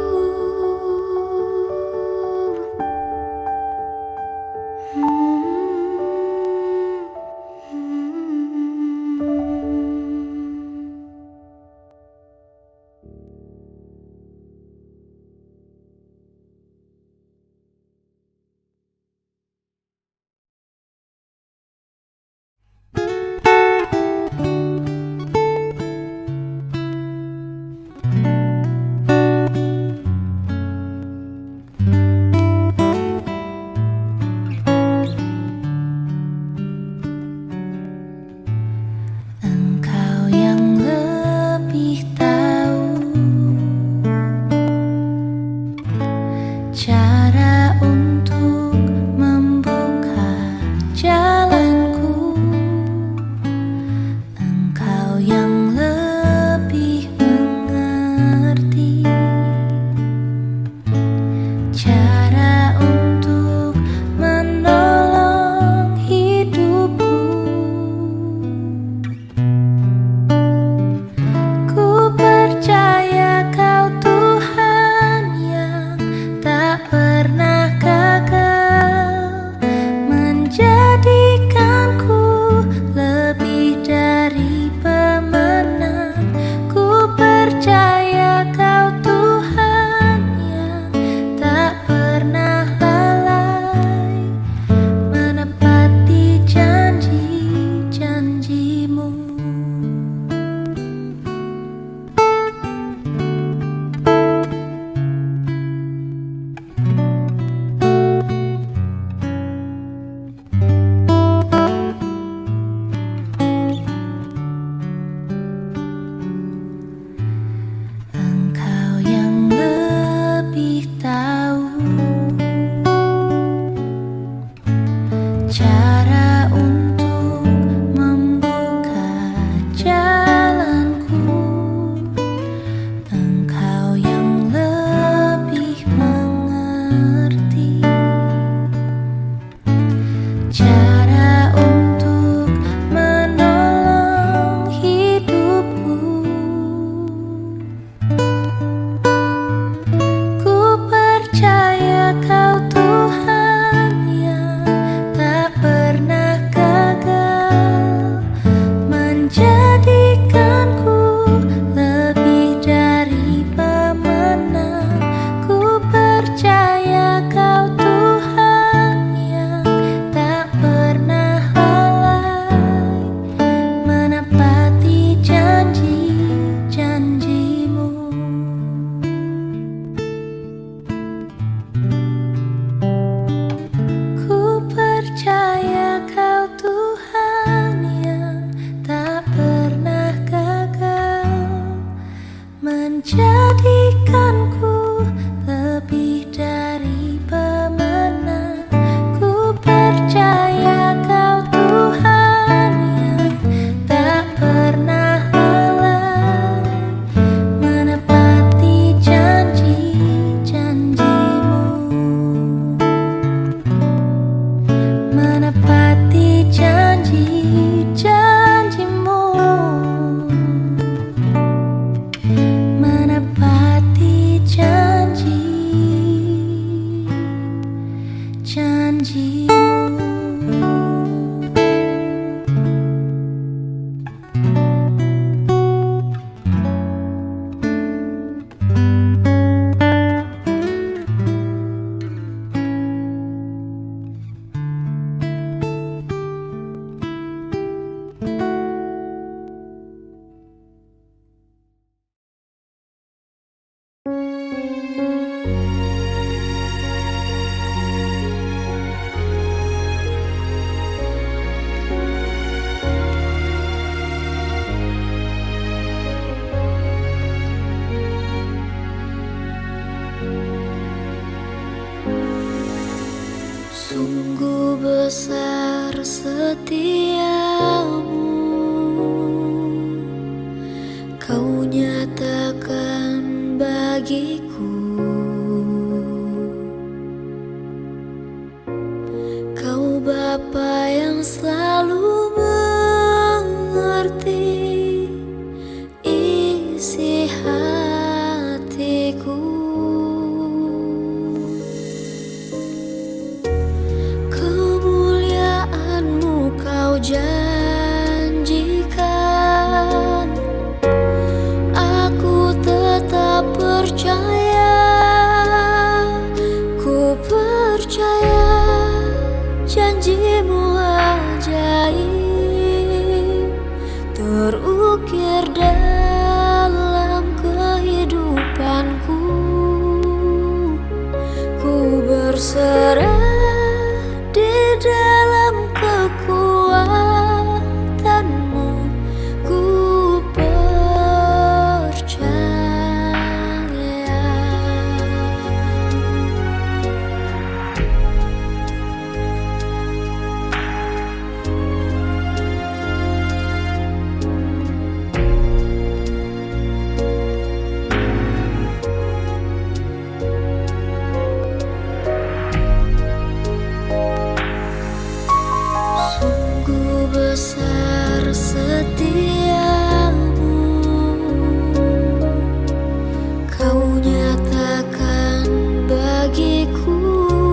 S2: Engkau yang lebih tahu cara untuk membuka jalanku. Engkau yang lebih mengerti cara untuk menolong hidupku. Ku percaya Kau Tuhan yang tak pernah gagal, menjadikanku lebih dari pemenang. Ku percaya Kau Tuhan yang tak pernah lalai, menepati janji-janji-Mu. Engkau yang lebih tahu cara untuk membuka jalanku. Engkau yang lebih mengerti cara untuk menolong hidupku. Ku percaya Kau Tuhan yang tak pernah gagal, menjadikanku lebih dari pemenang. Ku percaya Kau Tuhan yang tak pernah lalai, menepati janji-janji-Mu. Ku percaya Kau Tuhan yang tak pernah gagal, menjadikanku lebih dari Sungguh besar setiamu, kau nyatakan bagiku. Kau Bapa yang selalu mengerti isi hatiku. Kemuliaan-Mu kau janjikan, aku tetap percaya, ku percaya janji-Mu ajaib terukir dalam kehidupanku. Ku berserah di dalam kekuatan-Mu, ku percaya. Sungguh besar setiamu, kau nyatakan bagiku.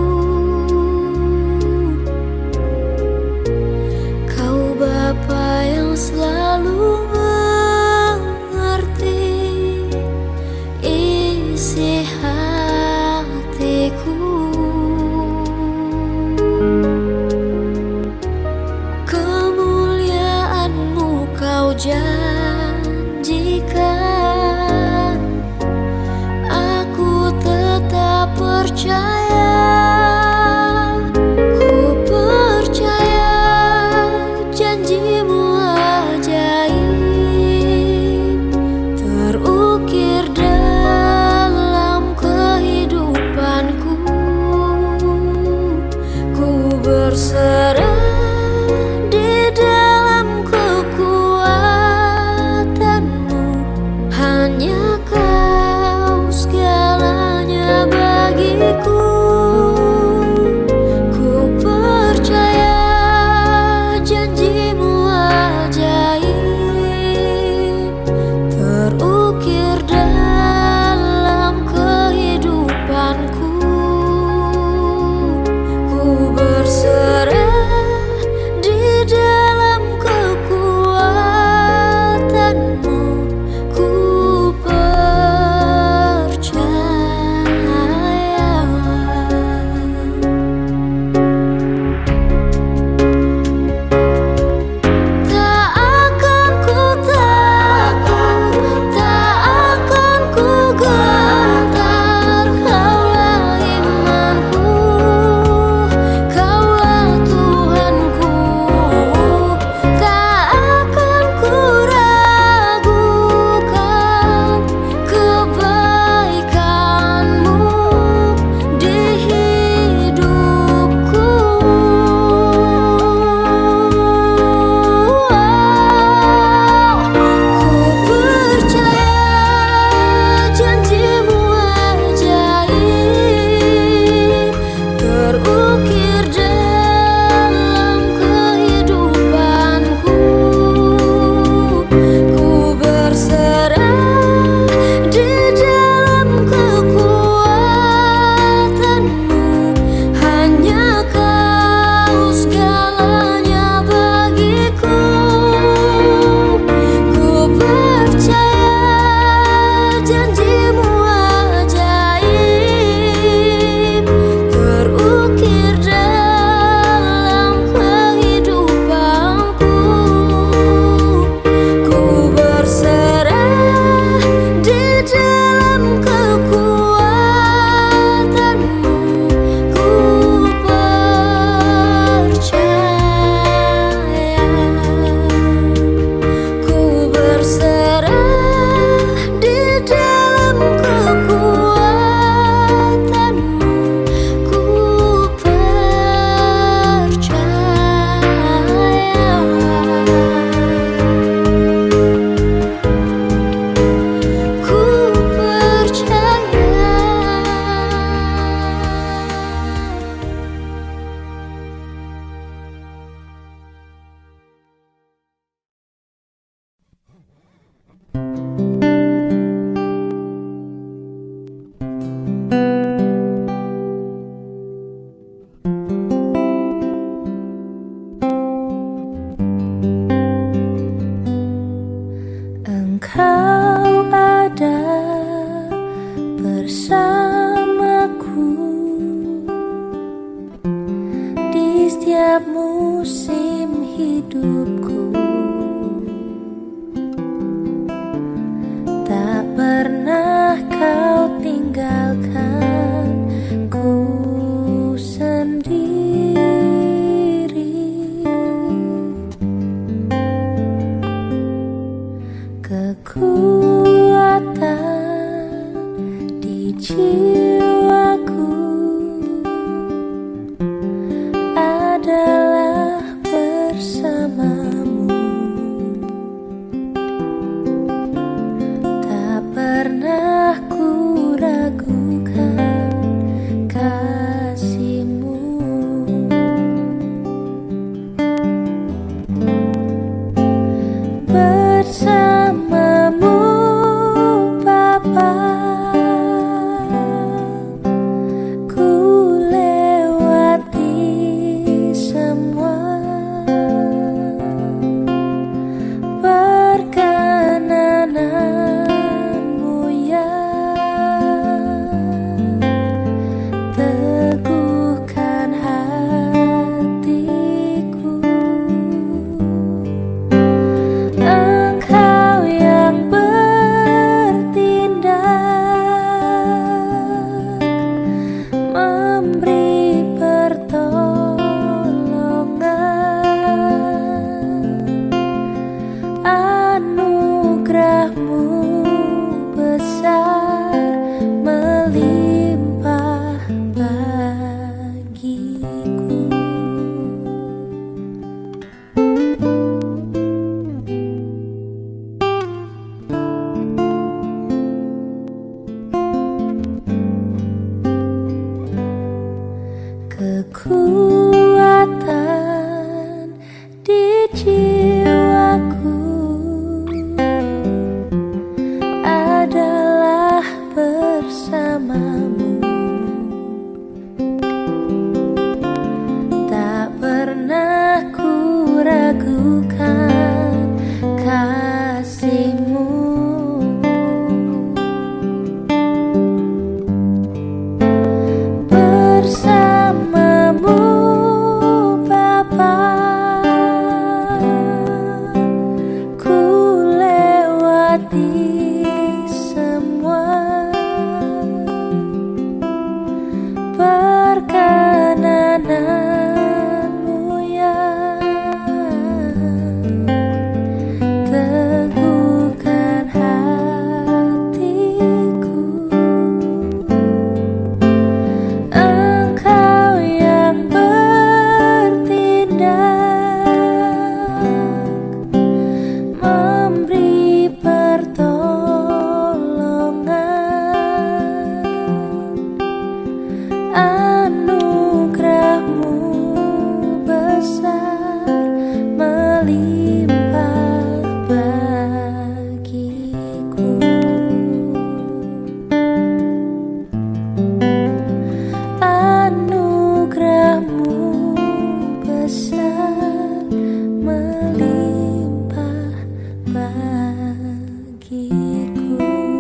S2: Kau Bapa yang selalu mengerti isi hatiku. Kemuliaan-Mu kau janjikan, aku tetap percaya, ku percaya janji-Mu ajaib terukir dalam kehidupanku. Ku berserah di dalam kekuatan-Mu, hanya Kau segalanya bagiku. Ku percaya janji-Mu ajaib terukir dalam kehidupanku. Ku berserah di dalam kekuatan-Mu, ku percaya. Tak akan ku takut, tak akan ku gentar. Kaulah imanku, Kaulah kasih-Mu. Bersama-Mu Bapa, ku lewati semua. Perkenanan-Mu ya teguhkan hatiku. Engkau yang bertindak memberi pertolongan. Anugerah-Mu besar melimpah bagiku. Kekuatan di jiwaku adalah bersama-Mu. Tak pernah ku ragukan kasih-Mu. Bersama-Mu Bapa, ku lewati semua. Perkenanan-Mu ya teguhkan hatiku. Engkau yang bertindak memberi pertolongan. Anugerah-Mu besar melimpah bagiku. Anugerah-Mu besar melimpah bagiku.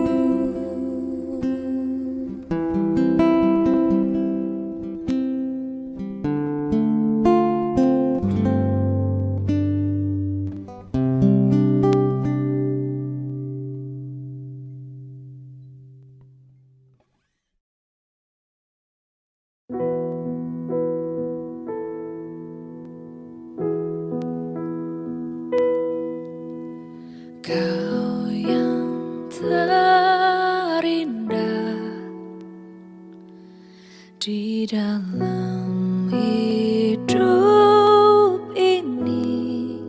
S2: Kau yang terindah di dalam hidup ini.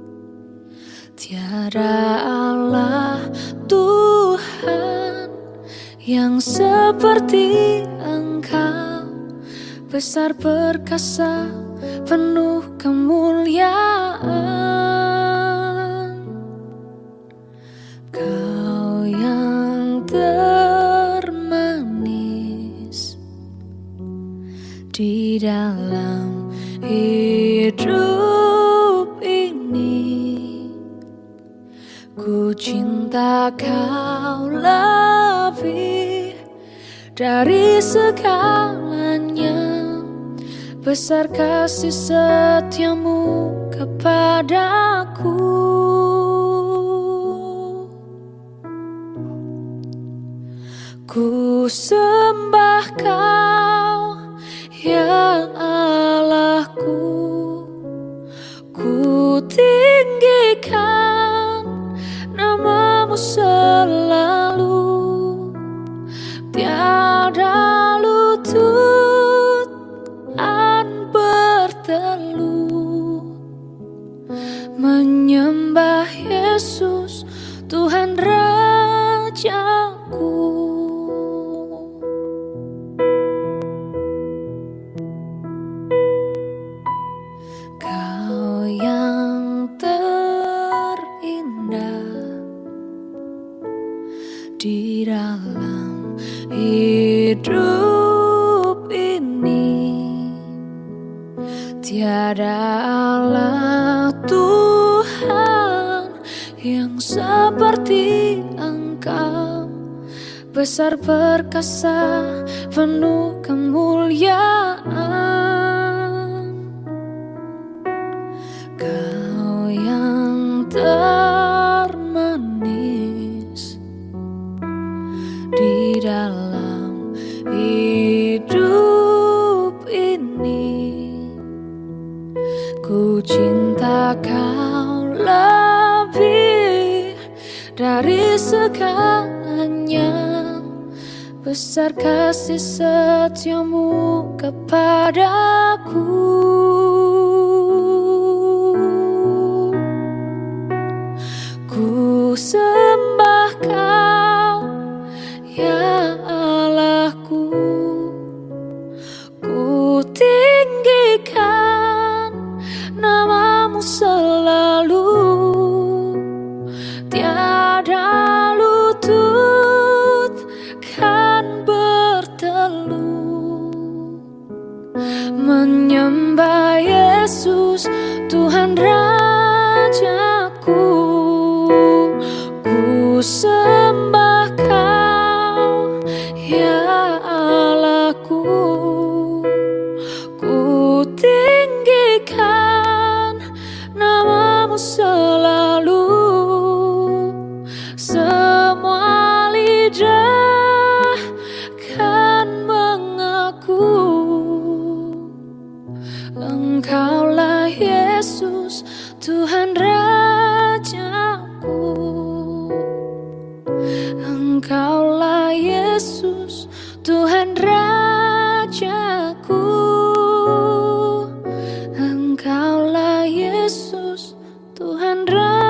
S2: Tiada Allah Tuhan yang seperti Engkau, besar perkasa, penuh kemuliaan. Kau yang termanis di dalam hidup ini. Ku cinta Kau lebih dari segalanya. Besar kasih setiamu kepadaku. Ku sembah Kau, ya Allahku. Ku tinggikan nama-Mu selalu. Tiada lutut an berteluh menyembah Yesus, Tuhan Rajaku. Tiada Allah Tuhan yang seperti Engkau, besar perkasa penuh kemuliaan. Kau yang termanis di dalam hidup ini, ku cinta Kau lebih dari segalanya. Besar kasih setiamu kepadaku. Ku sembah Kau, ya Allahku. Ku tinggikan namamu selalu. Tiada lutut kan berteluh menyembah Yesus Tuhan Rajaku. Ku sembah Kau, ya Allahku. Ku tinggikan namamu selalu. Semua lidah kan mengaku Engkaulah Yesus Tuhan Rajaku. Engkaulah Yesus Tuhan Rajaku. Engkaulah Yesus Tuhan Rajaku.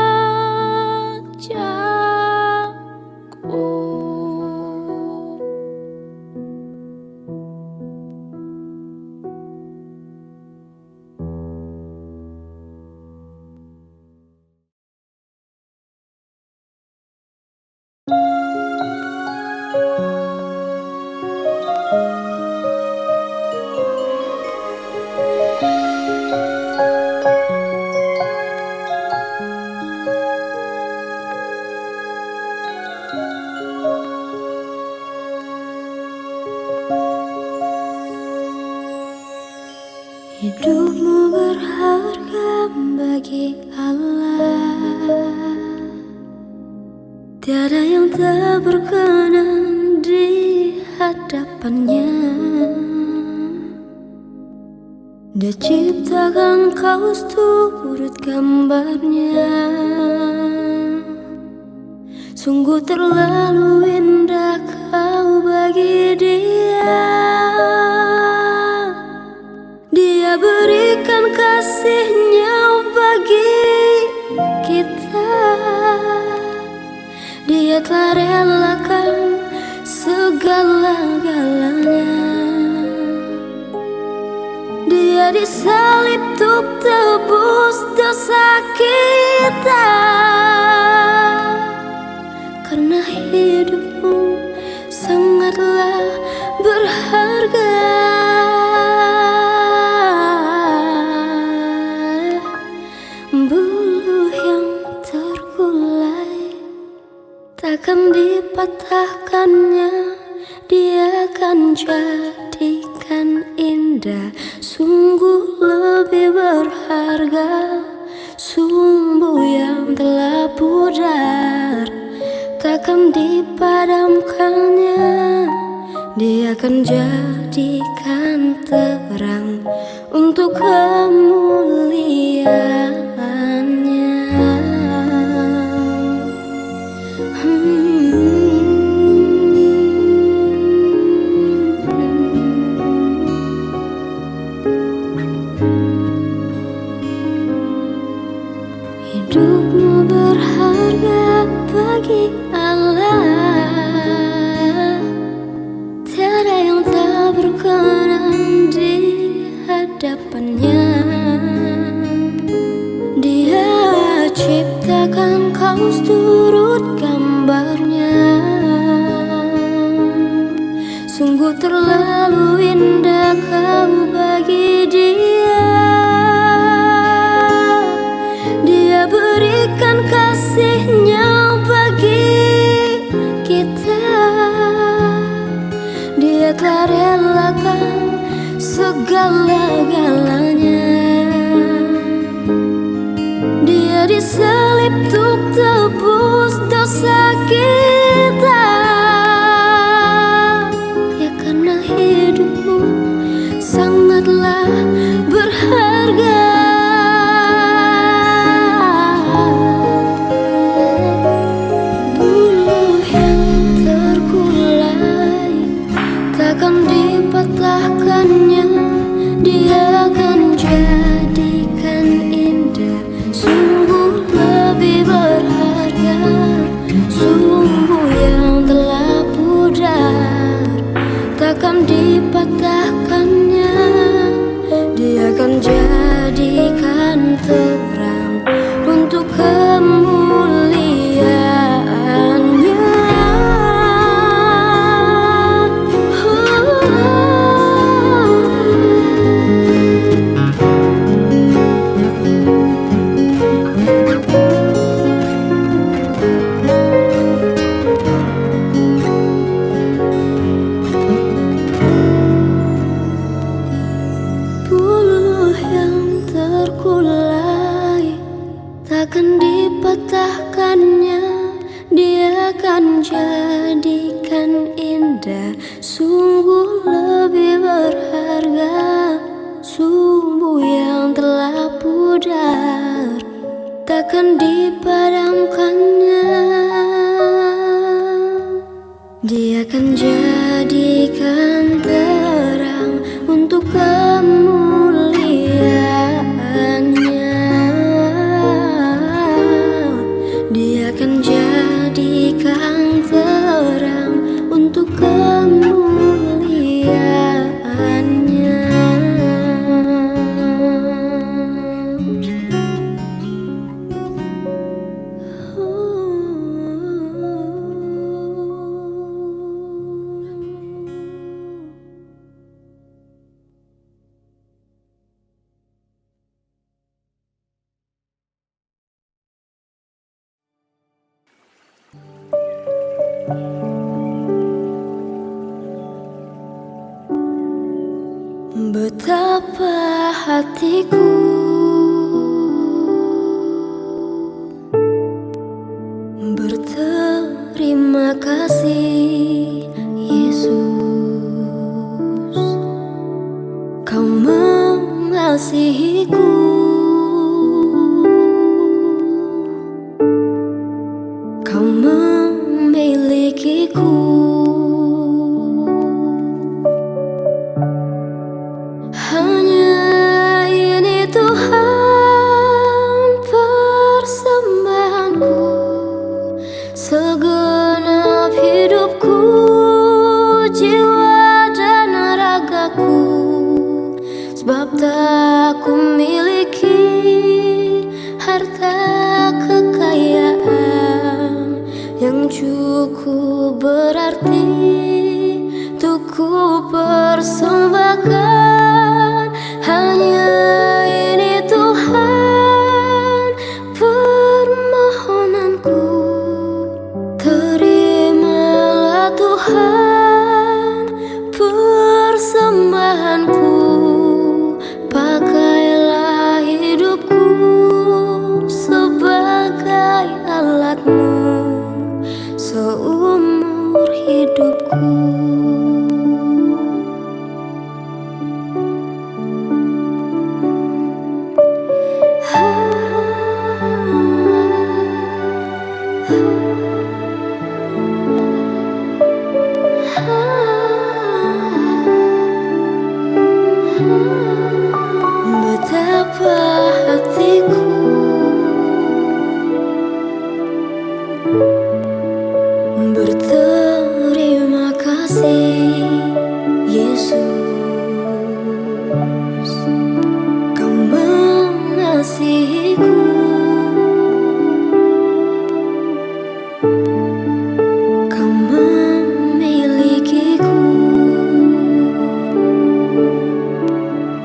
S4: Hidupmu berharga bagi Allah. Tiada yang tak berkenan di hadapannya. Dia ciptakan kau turut gambarnya. Sungguh terlalu indah kau bagi Dia. Dia berikan kasih-Nya bagi kita. Dia telah relakan segala-galanya. Dia disalib untuk tebus dosa kita. Karena hidupmu sangatlah berharga. Takkan dipatahkannya, Dia akan jadikan indah. Sungguh lebih berharga sumbu yang telah pudar. Takkan dipadamkannya, Dia akan jadikan terang untuk kemuliaan-Nya. Hidupmu berharga bagi Allah. Tiada yang tak berkenan di hadapannya. Dia ciptakan kau turut gambarnya. Sungguh terlalu indah kau bagi Dia. segala-galanya. Dia disalib untuk tebus dosa kita. Ya karena hidupmu sangatlah berharga. Bulu yang terkulai takkan dipatahkannya. Dia akan jadikan indah, sungguh lebih berharga. Sumbu yang telah pudar takkan dipatahkannya. Dia akan jadikan terang untuk kemuliaannya. Takkan dipatahkannya. Dia akan jadikan indah, sungguh lebih berharga. Sumbu yang telah pudar takkan dipadamkannya. Dia akan jadikan terang untuk kemuliaannya. Dia akan jadikan terang untuk kemuliaannya. Betapa hatiku berterima kasih, Yesus. Kau mengasihiku, Kau memilikiku. Hanya ini Tuhan persembahanku, segenap hidupku, jiwa dan ragaku. Sebab tak ku miliki harta kekayaan yang cukup berarti untuk ku persembahkan. Hanya ini Tuhan permohonanku. Terimalah Tuhan persembahanku. Pakailah hidupku sebagai alat-Mu seumur hidupku. Betapa hatiku berterima kasih, Yesus. Kau mengasihiku, Kau memilikiku.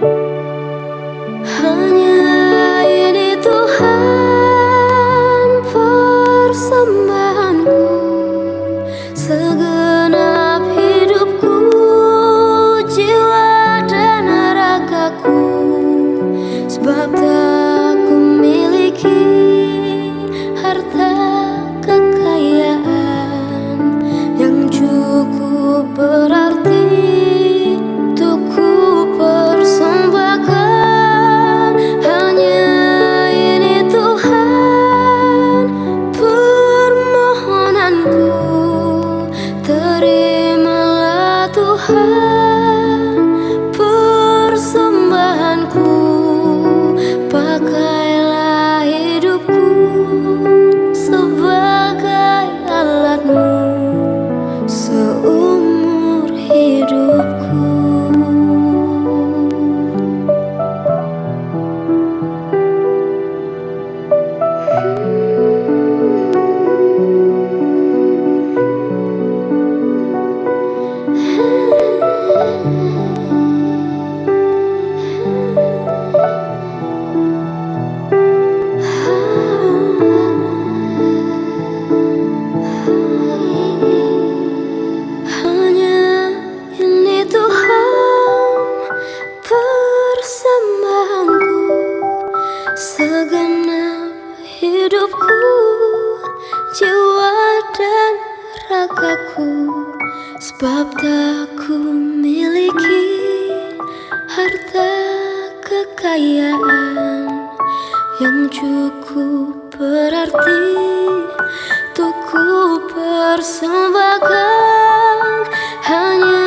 S4: aku, sebab tak ku miliki harta kekayaan yang cukup berarti untuk ku persembahkan. Hanya